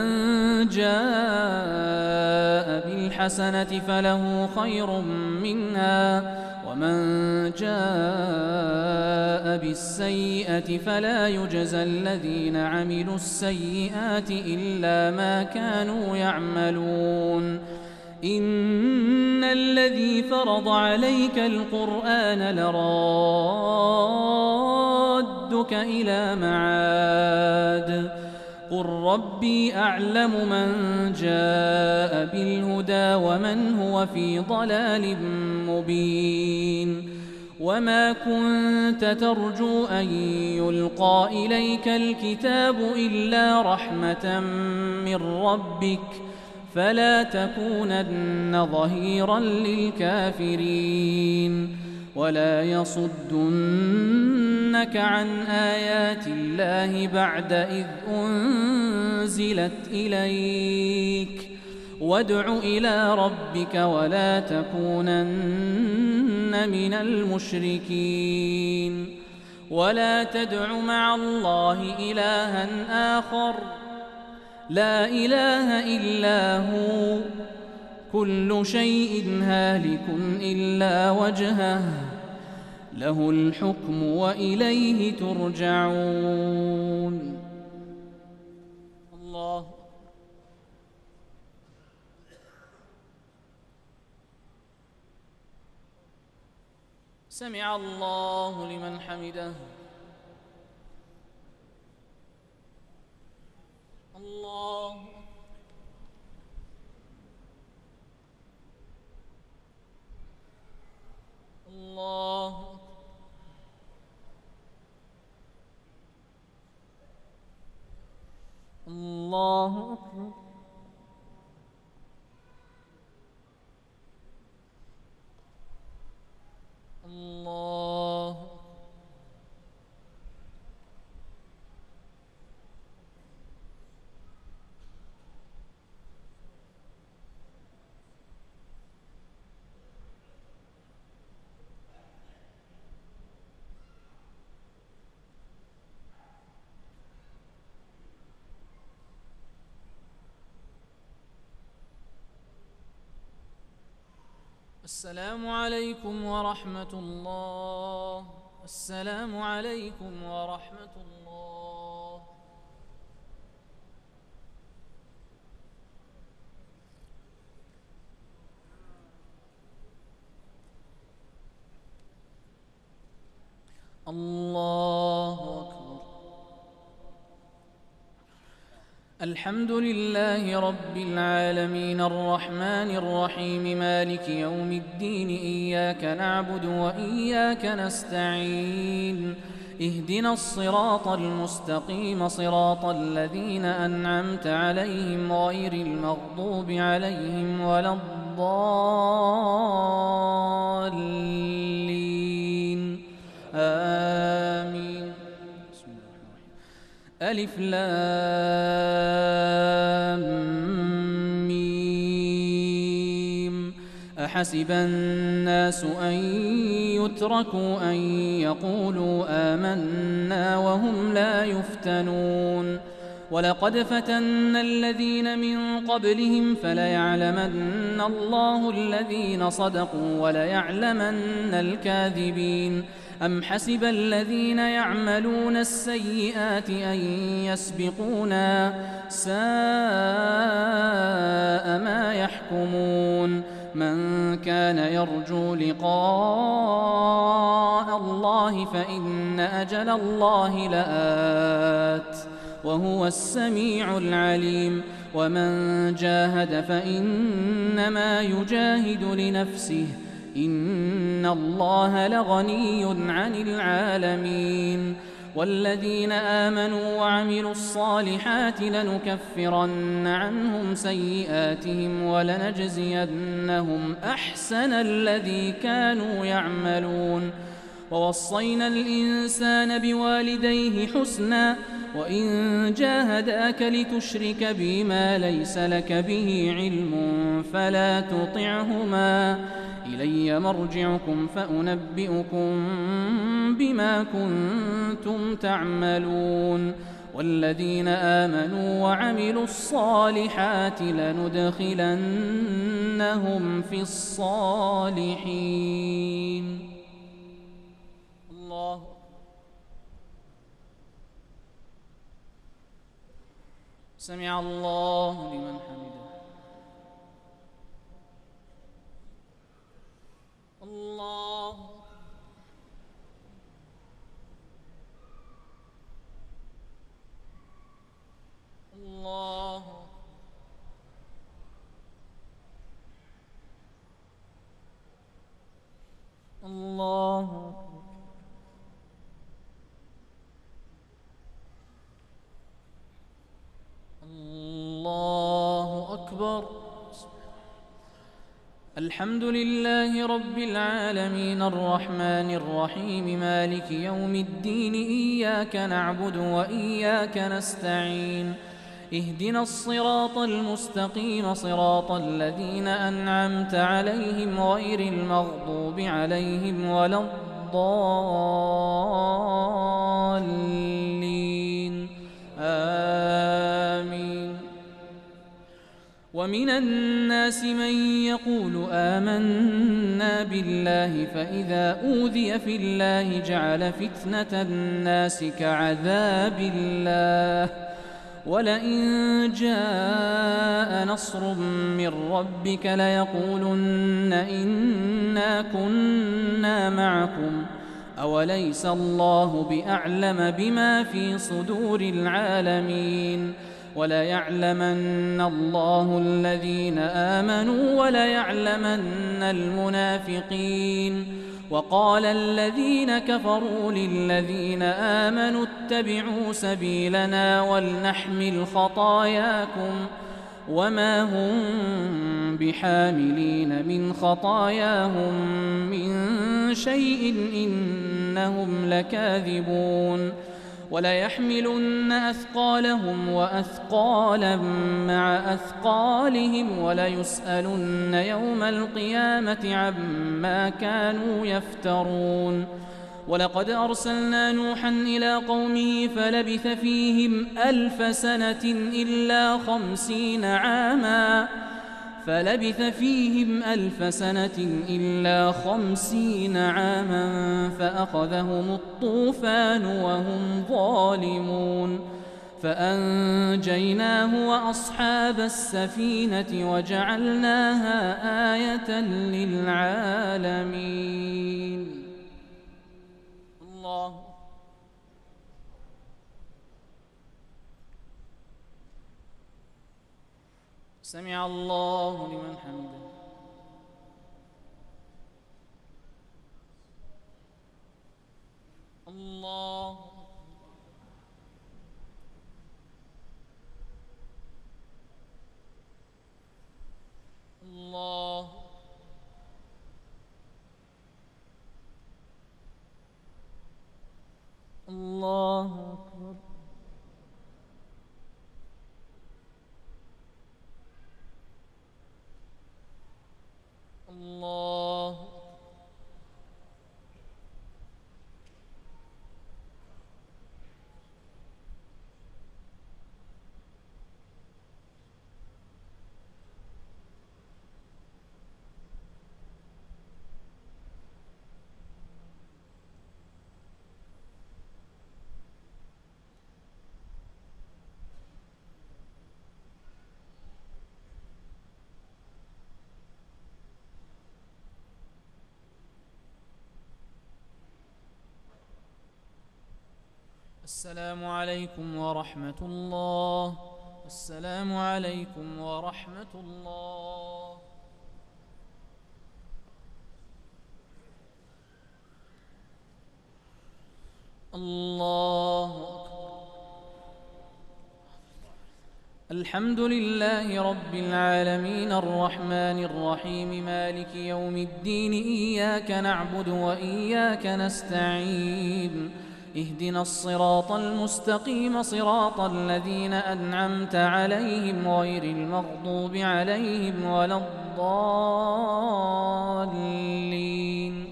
جاء بالحسنة فله خير منها ومن جاء بالسيئة فلا يجزى الذين عملوا السيئات إلا ما كانوا يعملون. إن الذي فرض عليك القرآن لرادك إلى معاد قل ربي أعلم من جاء بالهدى ومن هو في ضلال مبين. وما كنت ترجو أن يلقى إليك الكتاب إلا رحمة من ربك فلا تكونن ظهيرا للكافرين. ولا يصدنك عن آيات الله بعد إذ أنزلت إليك وادع إلى ربك ولا تكونن من المشركين. ولا تدع مع الله إلها آخر لا إله إلا هو كل شيء هالك إلا وجهه له الحكم وإليه ترجعون. الله سمع الله لمن حمده. الله الله الله أكبر. الله السلام عليكم ورحمة الله. السلام عليكم ورحمة الله. الله أكبر. الحمد لله رب العالمين الرحمن الرحيم مالك يوم الدين إياك نعبد وإياك نستعين اهدنا الصراط المستقيم صراط الذين أنعمت عليهم غير المغضوب عليهم ولا الضالين آمين. ألف لام ميم. أحسب الناس أن يتركوا أن يقولوا آمنا وهم لا يفتنون. ولقد فتنا الذين من قبلهم فليعلمن الله الذين صدقوا وليعلمن الكاذبين. أم حسب الذين يعملون السيئات أن يسبقونا ساء ما يحكمون. من كان يرجو لقاء الله فإن أجل الله لآت وهو السميع العليم ومن جاهد فإنما يجاهد لنفسه إن الله لغني عن العالمين والذين آمنوا وعملوا الصالحات لنكفرن عنهم سيئاتهم ولنجزينهم أحسن الذي كانوا يعملون ووصينا الإنسان بوالديه حسنا وإن جاهداك لتشرك بي ما ليس لك به علم فلا تطعهما إلي مرجعكم فأنبئكم بما كنتم تعملون والذين آمنوا وعملوا الصالحات لندخلنهم في الصالحين. الله سمع الله لمن حمده. الله الله الله الله أكبر. الحمد لله رب العالمين الرحمن الرحيم مالك يوم الدين إياك نعبد وإياك نستعين اهدنا الصراط المستقيم صراط الذين أنعمت عليهم غير المغضوب عليهم ولا الضالين آمين. ومن الناس من يقول آمنا بالله فإذا أوذي في الله جعل فتنة الناس كعذاب الله ولئن جاء نصر من ربك ليقولن إنا كنا معكم أوليس الله بأعلم بما في صدور العالمين وليعلمن الله الذين آمنوا وليعلمن المنافقين. وقال الذين كفروا للذين آمنوا اتبعوا سبيلنا ولنحمل خطاياكم وما هم بحاملين من خطاياهم من شيء إنهم لكاذبون. وليحملن أثقالهم وأثقالا مع أثقالهم وليسألن يوم القيامة عما كانوا يفترون. ولقد أرسلنا نوحا إلى قومه فلبث فيهم ألف سنة إلا خمسين عاما فلبث فيهم ألف سنة إلا خمسين عاما فأخذهم الطوفان وهم ظالمون فأنجيناه وأصحاب السفينة وجعلناها آية للعالمين. الله سمع الله لمن حمده. الله الله الله أكبر. الله السلام عليكم ورحمة الله. السلام عليكم ورحمة الله. الله أكبر. الحمد لله رب العالمين الرحمن الرحيم مالك يوم الدين إياك نعبد وإياك نستعين اهدنا الصراط المستقيم صراط الذين أنعمت عليهم غير المغضوب عليهم ولا الضالين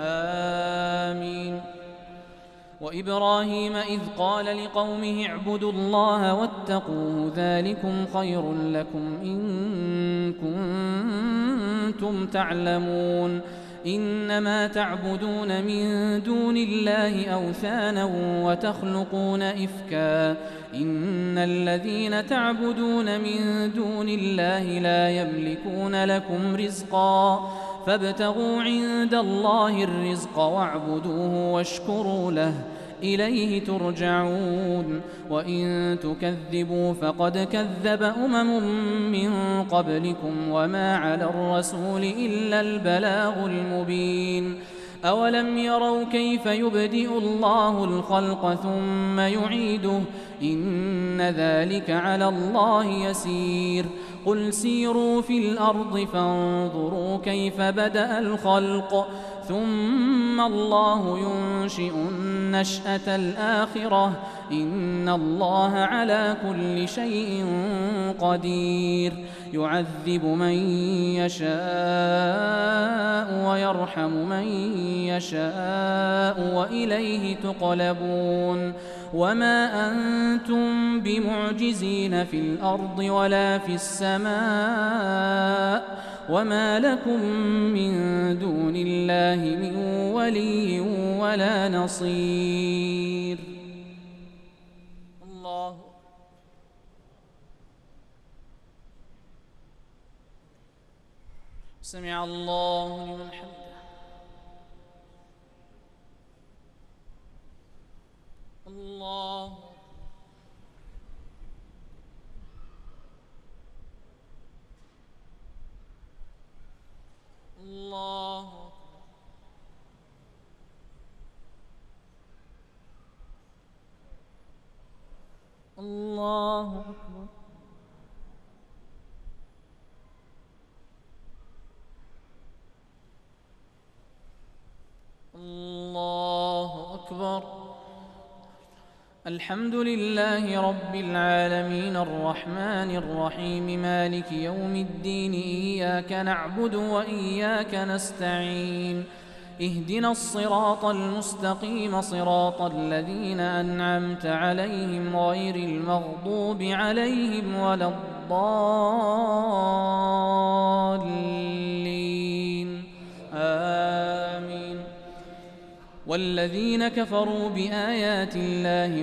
آمين. وإبراهيم إذ قال لقومه اعبدوا الله واتقوه ذلكم خير لكم إن كنتم تعلمون إنما تعبدون من دون الله أوثانا وتخلقون إفكا إن الذين تعبدون من دون الله لا يملكون لكم رزقا فابتغوا عند الله الرزق واعبدوه واشكروا له إليه ترجعون. وإن تكذبوا فقد كذب أمم من قبلكم وما على الرسول إلا البلاغ المبين. أولم يروا كيف يبدئ الله الخلق ثم يعيده إن ذلك على الله يسير. قل سيروا في الأرض فانظروا كيف بدأ الخلق ثم الله ينشئ النشأة الآخرة إن الله على كل شيء قدير. يعذب من يشاء ويرحم من يشاء وإليه تقلبون. وما أنتم بمعجزين في الأرض ولا في السماء وما لكم من دون الله من ولي ولا نصير. الله سمع الله لمن حمده. الله الله الله أكبر. الله أكبر. الحمد لله رب العالمين الرحمن الرحيم مالك يوم الدين إياك نعبد وإياك نستعين اهدنا الصراط المستقيم صراط الذين أنعمت عليهم غير المغضوب عليهم ولا الضالين آمين. والذين كفروا بآيات الله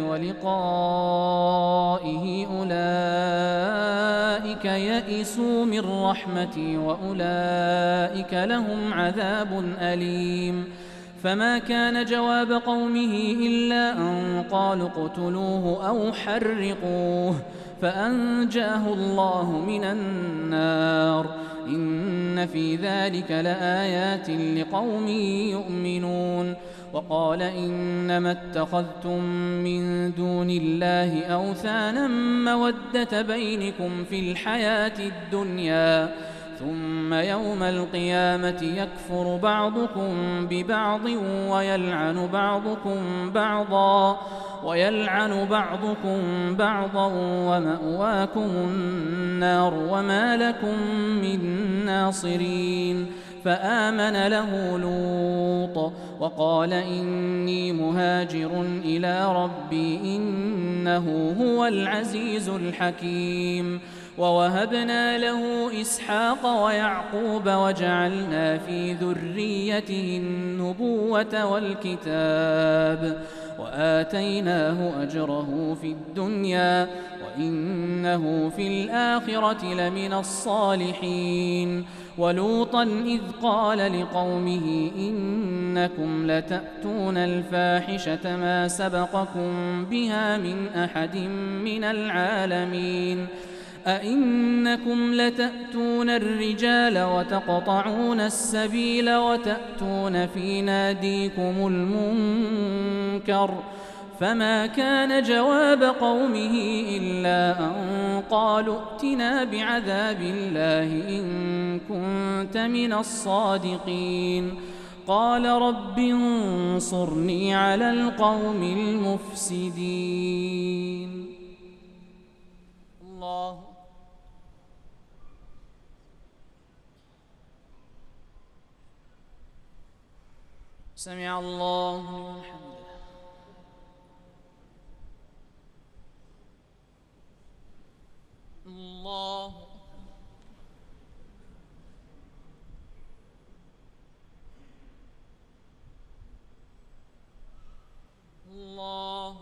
ولقائه أولئك يئسوا من رحمتي وأولئك لهم عذاب أليم. فما كان جواب قومه إلا أن قالوا اقتلوه أو حرقوه فأنجاه الله من النار إن في ذلك لآيات لقوم يؤمنون. وقال إنما اتخذتم من دون الله أوثانا مودة بينكم في الحياة الدنيا ثم يوم القيامة يكفر بعضكم ببعض ويلعن بعضكم بعضا ويلعن بعضكم بعضا ومأواكم النار وما لكم من ناصرين. فآمن له لوط وقال إني مهاجر إلى ربي إنه هو العزيز الحكيم. ووهبنا له إسحاق ويعقوب وجعلنا في ذريته النبوة والكتاب وآتيناه أجره في الدنيا وإنه في الآخرة لمن الصالحين ولوطا إذ قال لقومه إنكم لتأتون الفاحشة ما سبقكم بها من أحد من العالمين أئنكم لتأتون الرجال وتقطعون السبيل وتأتون في ناديكم المنكر فما كان جواب قومه إلا أن قالوا ائتنا بعذاب الله إن كنت من الصادقين قال رب انصرني على القوم المفسدين. الله سمع الله لمن حمده. الله الله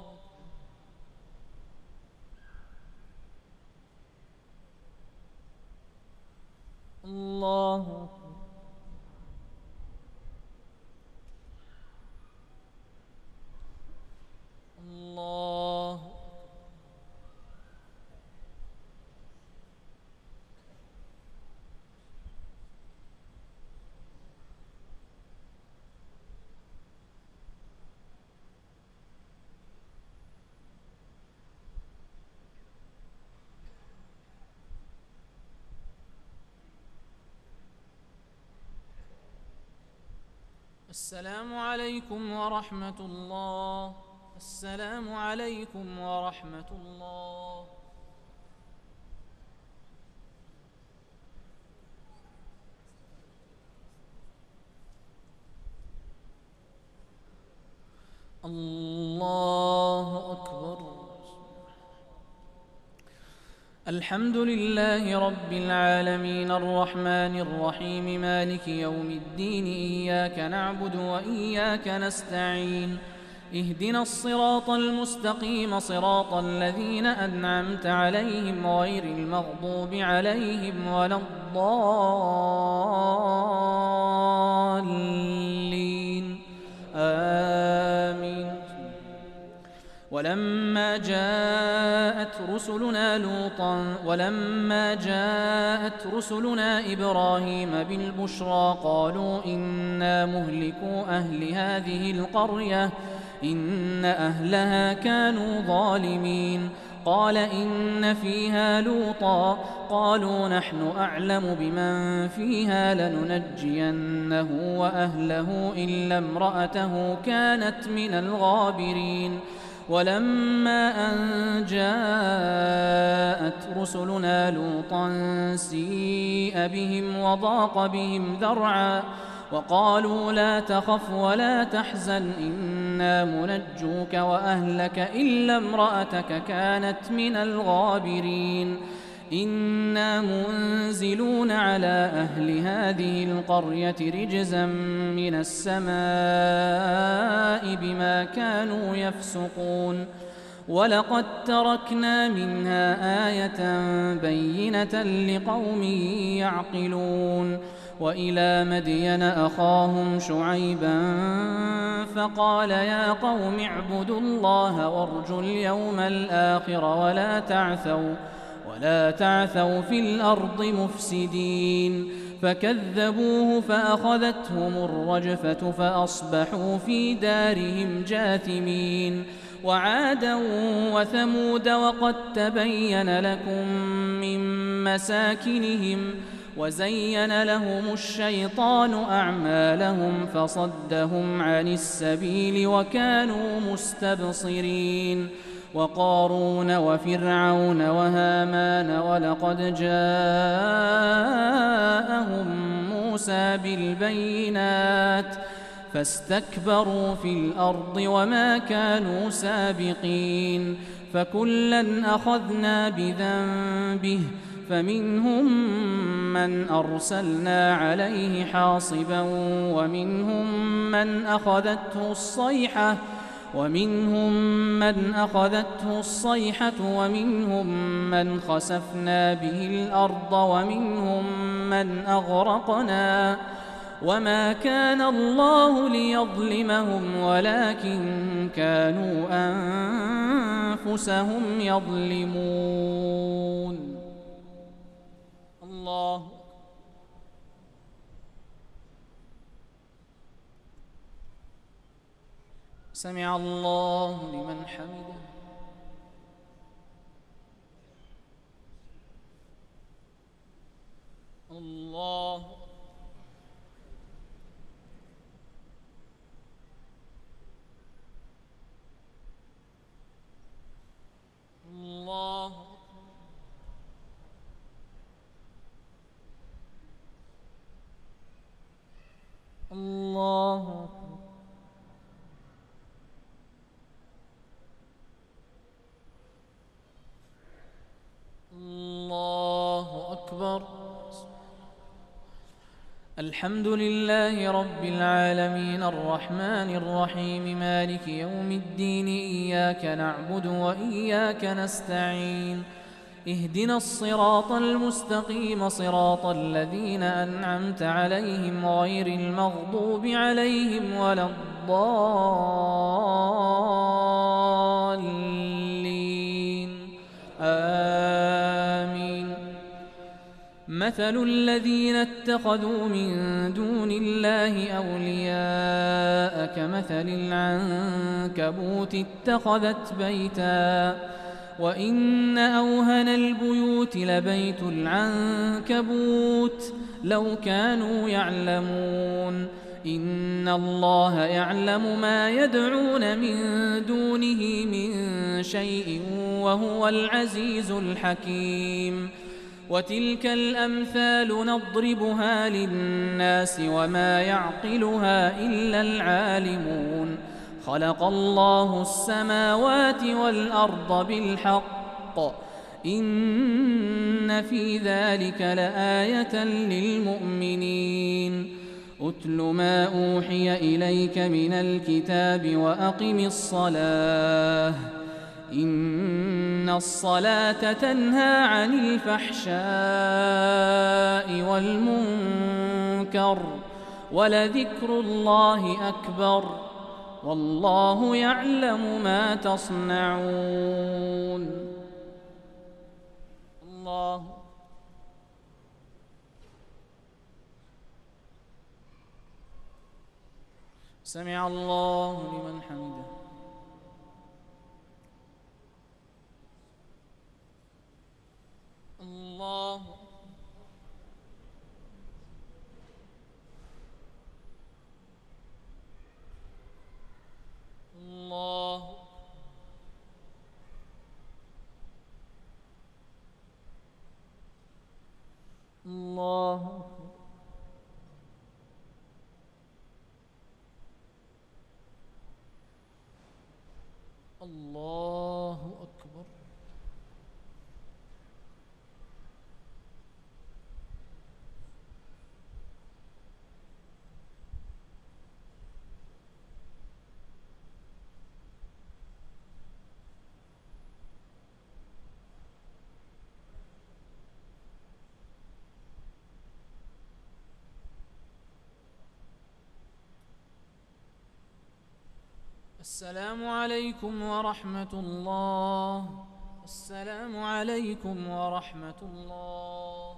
الله الله السلام عليكم ورحمة الله. السلام عليكم ورحمة الله. الله أكبر. الحمد لله رب العالمين الرحمن الرحيم مالك يوم الدين إياك نعبد وإياك نستعين اهدنا الصراط المستقيم صراط الذين أنعمت عليهم غير المغضوب عليهم ولا الضالين آمين. ولما جاءت رسلنا لوطا ولما جاءت رسلنا إبراهيم بالبشرى قالوا إنا مهلكو أهل هذه القرية إن أهلها كانوا ظالمين قال إن فيها لوطا قالوا نحن أعلم بمن فيها لننجينه وأهله إلا امرأته كانت من الغابرين ولما أن جاءت رسلنا لوطا سيء بهم وضاق بهم ذرعا وقالوا لا تخف ولا تحزن إنا منجوك وأهلك إلا امرأتك كانت من الغابرين إنا منزلون على أهل هذه القرية رجزا من السماء بما كانوا يفسقون ولقد تركنا منها آية بينة لقوم يعقلون وإلى مدين أخاهم شعيبا فقال يا قوم اعبدوا الله وارجوا اليوم الآخر ولا تعثوا ولا تعثوا في الأرض مفسدين فكذبوه فأخذتهم الرجفة فأصبحوا في دارهم جاثمين وعادا وثمود وقد تبين لكم من مساكنهم وزين لهم الشيطان أعمالهم فصدهم عن السبيل وكانوا مستبصرين وقارون وفرعون وهامان ولقد جاءهم موسى بالبينات فاستكبروا في الأرض وما كانوا سابقين فكلا أخذنا بذنبه فمنهم من أرسلنا عليه حاصبا ومنهم من أخذته الصيحة ومنهم من أخذته الصيحة ومنهم من خسفنا به الأرض ومنهم من أغرقنا وما كان الله ليظلمهم ولكن كانوا أنفسهم يظلمون. الله سمع الله لمن حمده. الله الله الله الله أكبر. الحمد لله رب العالمين الرحمن الرحيم مالك يوم الدين إياك نعبد وإياك نستعين اهدنا الصراط المستقيم صراط الذين أنعمت عليهم غير المغضوب عليهم ولا الضالين آمين. مثل الذين اتخذوا من دون الله أولياء كمثل العنكبوت اتخذت بيتا وإن أوهن البيوت لبيت العنكبوت لو كانوا يعلمون. إن الله يعلم ما يدعون من دونه من شيء وهو العزيز الحكيم. وتلك الأمثال نضربها للناس وما يعقلها إلا العالمون. خلق الله السماوات والأرض بالحق إن في ذلك لآية للمؤمنين. أتل ما أوحي إليك من الكتاب وأقم الصلاة إن الصلاة تنهى عن الفحشاء والمنكر ولذكر الله أكبر والله يعلم ما تصنعون. الله سمع الله لمن حمده. الله الله الله الله أكبر. السلام عليكم ورحمة الله. السلام عليكم ورحمة الله.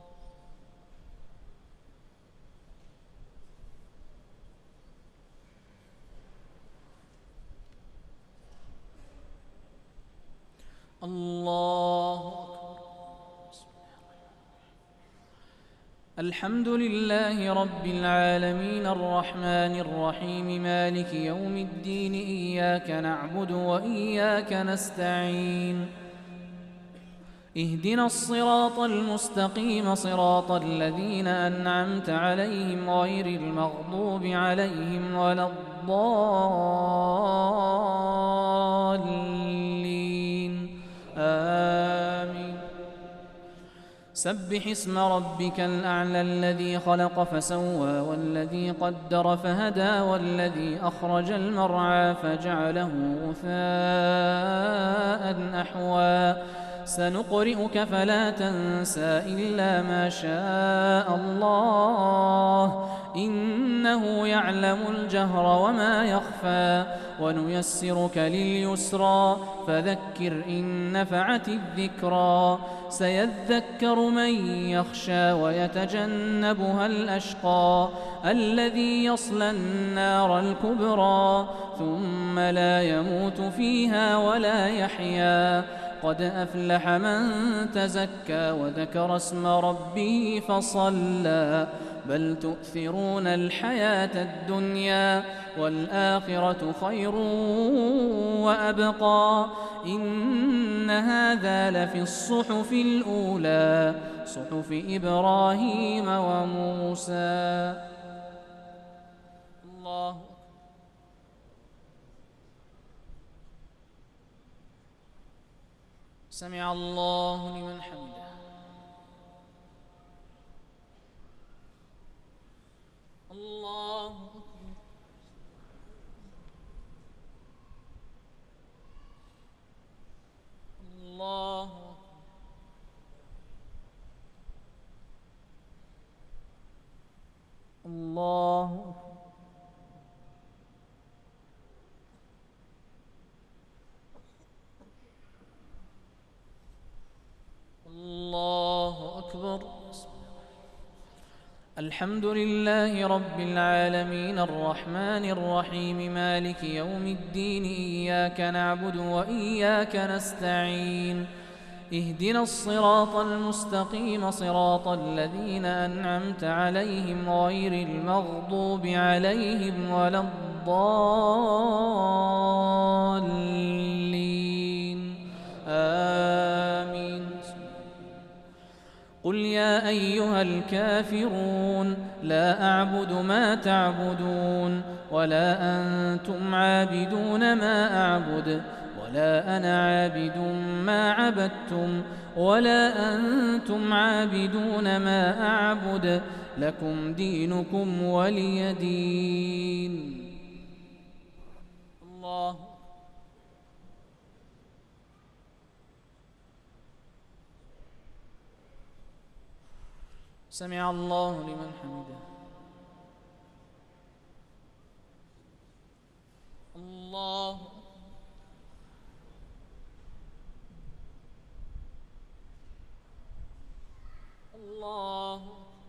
الله أكبر. الحمد لله رب العالمين الرحمن الرحيم مالك يوم الدين إياك نعبد وإياك نستعين اهدنا الصراط المستقيم صراط الذين أنعمت عليهم غير المغضوب عليهم ولا الضالين آمين. سبح اسم ربك الأعلى الذي خلق فسوى والذي قدر فهدى والذي أخرج المرعى فجعله غثاء أحوى سنقرئك فلا تنسى إلا ما شاء الله إنه يعلم الجهر وما يخفى ونيسرك لليسرى فذكر إن نفعت الذكرى سيذكر من يخشى ويتجنبها الأشقى الذي يصلى النار الكبرى ثم لا يموت فيها ولا يحيا قد أفلح من تزكى وذكر اسم ربه فصلى بل تؤثرون الحياة الدنيا والآخرة خير وأبقى إن هذا لفي الصحف الأولى صحف إبراهيم وموسى. الله سمع الله لمن حمده. الله الله الله الله أكبر. الحمد لله رب العالمين الرحمن الرحيم مالك يوم الدين إياك نعبد وإياك نستعين اهدنا الصراط المستقيم صراط الذين أنعمت عليهم غير المغضوب عليهم ولا الضالين آمين. قل يا أيها الكافرون لا أعبد ما تعبدون ولا أنتم عابدون ما أعبد ولا أنا عابد ما عبدتم ولا أنتم عابدون ما أعبد لكم دينكم ولي دين. الله سمع الله لمن حمده. الله الله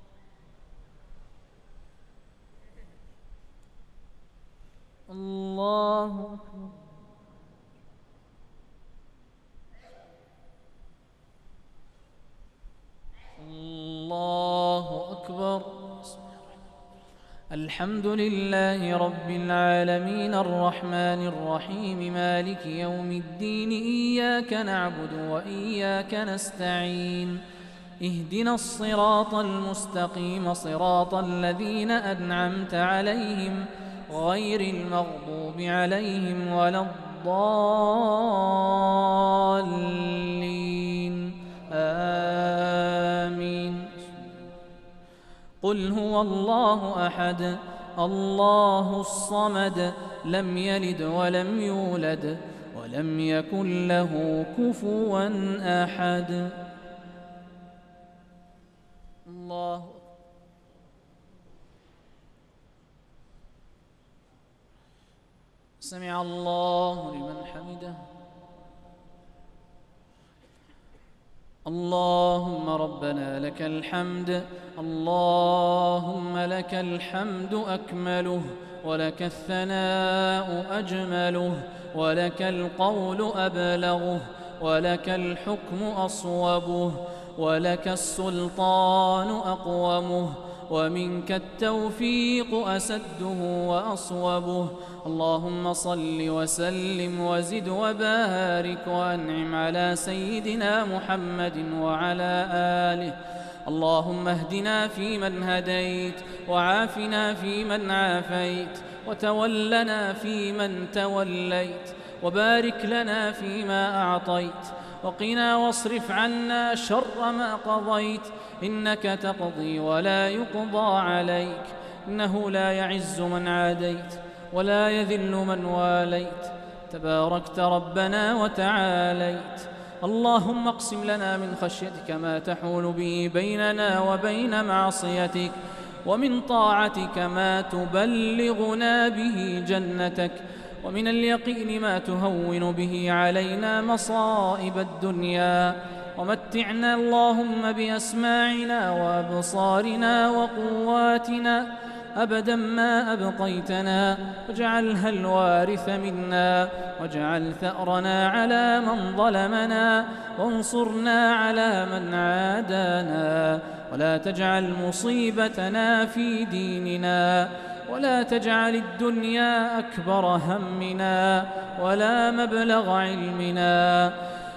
الله الله أكبر. الحمد لله رب العالمين الرحمن الرحيم مالك يوم الدين إياك نعبد وإياك نستعين اهدنا الصراط المستقيم صراط الذين أنعمت عليهم غير المغضوب عليهم ولا الضالين آمين. قل هو الله أحد الله الصمد لم يلد ولم يولد ولم يكن له كفوا أحد. الله سمع الله لمن حمده. اللهم ربنا لك الحمد اللهم لك الحمد أكمله ولك الثناء أجمله ولك القول أبلغه ولك الحكم أصوبه ولك السلطان أقومه ومنك التوفيق أسده وأصوبه. اللهم صل وسلم وزد وبارك وأنعم على سيدنا محمد وعلى آله. اللهم اهدنا فيمن هديت وعافنا فيمن عافيت وتولنا فيمن توليت وبارك لنا فيما أعطيت، وقنا واصرف عنا شر ما قضيت، إنك تقضي ولا يقضى عليك، إنه لا يعز من عاديت ولا يذل من واليت، تباركت ربنا وتعاليت. اللهم اقسم لنا من خشيتك ما تحول به بيننا وبين معصيتك، ومن طاعتك ما تبلغنا به جنتك، ومن اليقين ما تهون به علينا مصائب الدنيا، ومتعنا اللهم بأسماعنا وأبصارنا وقواتنا أبدا ما أبقيتنا، واجعلها الوارث منا، واجعل ثأرنا على من ظلمنا، وانصرنا على من عادانا، ولا تجعل مصيبتنا في ديننا، ولا تجعل الدنيا أكبر همنا ولا مبلغ علمنا.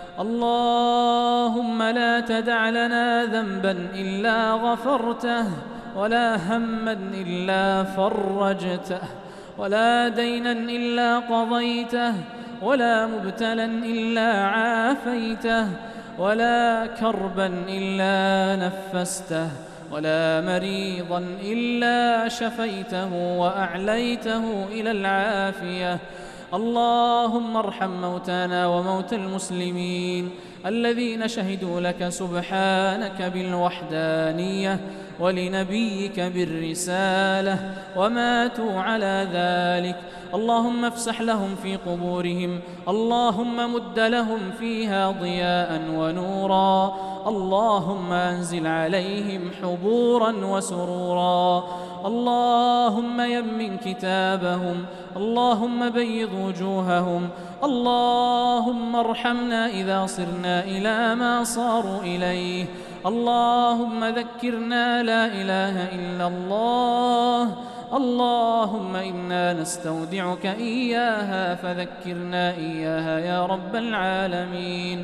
اللهم لا تدع لنا ذنبا إلا غفرته، ولا هما إلا فرجته، ولا دينا إلا قضيته، ولا مبتلا إلا عافيته، ولا كربا إلا نفسته، ولا مريضا إلا شفيته وأعليته إلى العافية. اللهم ارحم موتانا وموتى المسلمين الذين شهدوا لك سبحانك بالوحدانية ولنبيك بالرسالة وماتوا على ذلك. اللهم افسح لهم في قبورهم، اللهم مد لهم فيها ضياء ونورا، اللهم أنزل عليهم حبورا وسرورا، اللهم يمن كتابهم، اللهم بيض وجوههم، اللهم ارحمنا إذا صرنا إلى ما صاروا إليه، اللهم ذكرنا لا إله إلا الله، اللهم إنا نستودعك إياها فذكرنا إياها يا رب العالمين.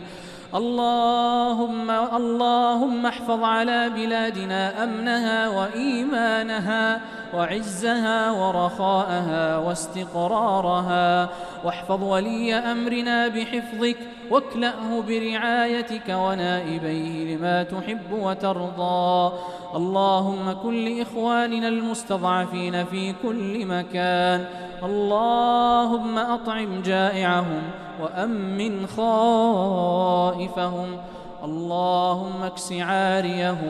اللهم اللهم احفظ على بلادنا أمنها وإيمانها وعزها ورخاءها واستقرارها، واحفظ ولي أمرنا بحفظك واكلأه برعايتك ونائبيه لما تحب وترضى. اللهم كن لإخواننا المستضعفين في كل مكان، اللهم أطعم جائعهم وأمن خائفهم، اللهم اكس عاريهم،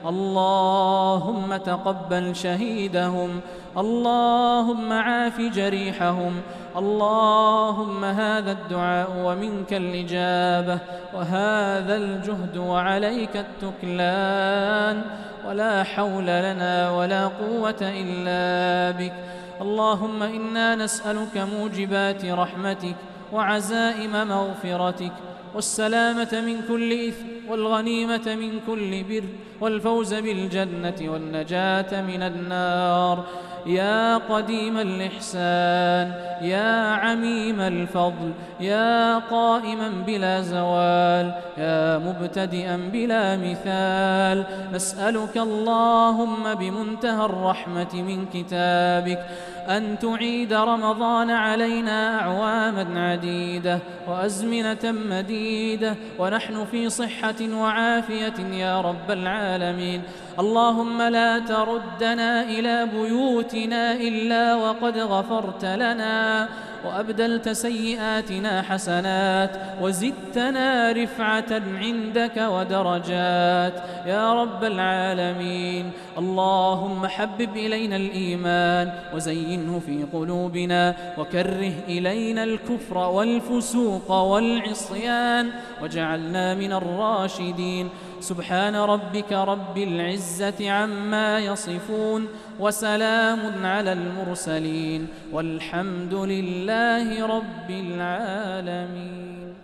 اللهم تقبل شهيدهم، اللهم عاف جريحهم. اللهم هذا الدعاء ومنك الإجابة، وهذا الجهد وعليك التكلان، ولا حول لنا ولا قوة إلا بك. اللهم إنا نسألك موجبات رحمتك وعزائم مغفرتك، والسلامة من كل إثم، والغنيمة من كل بر، والفوز بالجنة والنجاة من النار. يا قديم الإحسان، يا عميم الفضل، يا قائما بلا زوال، يا مبتدئا بلا مثال، نسألك اللهم بمنتهى الرحمة من كتابك أن تعيد رمضان علينا أعواما عديدة وأزمنة مديدة ونحن في صحة وعافية يا رب العالمين. اللهم لا تردنا إلى بيوتنا إلا وقد غفرت لنا، وأبدلت سيئاتنا حسنات، وزدتنا رفعة عندك ودرجات يا رب العالمين. اللهم حبب إلينا الإيمان وزينه في قلوبنا، وكره إلينا الكفر والفسوق والعصيان، واجعلنا من الراشدين. سبحان ربك رب العزة عما يصفون، وسلام على المرسلين، والحمد لله رب العالمين.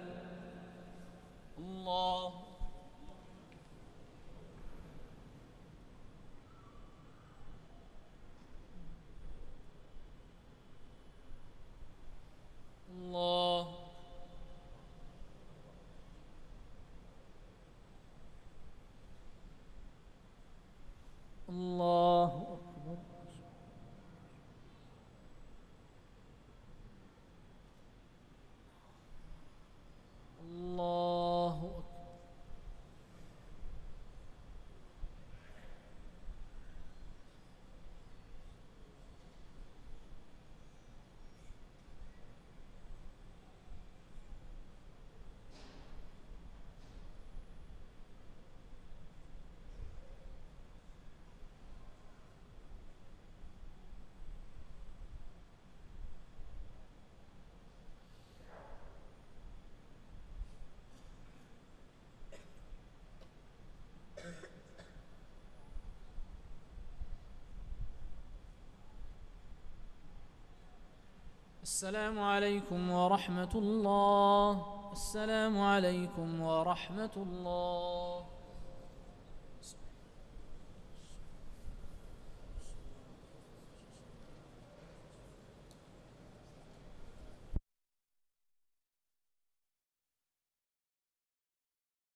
الله الله الله أكبر. السلام عليكم ورحمة الله. السلام عليكم ورحمة الله.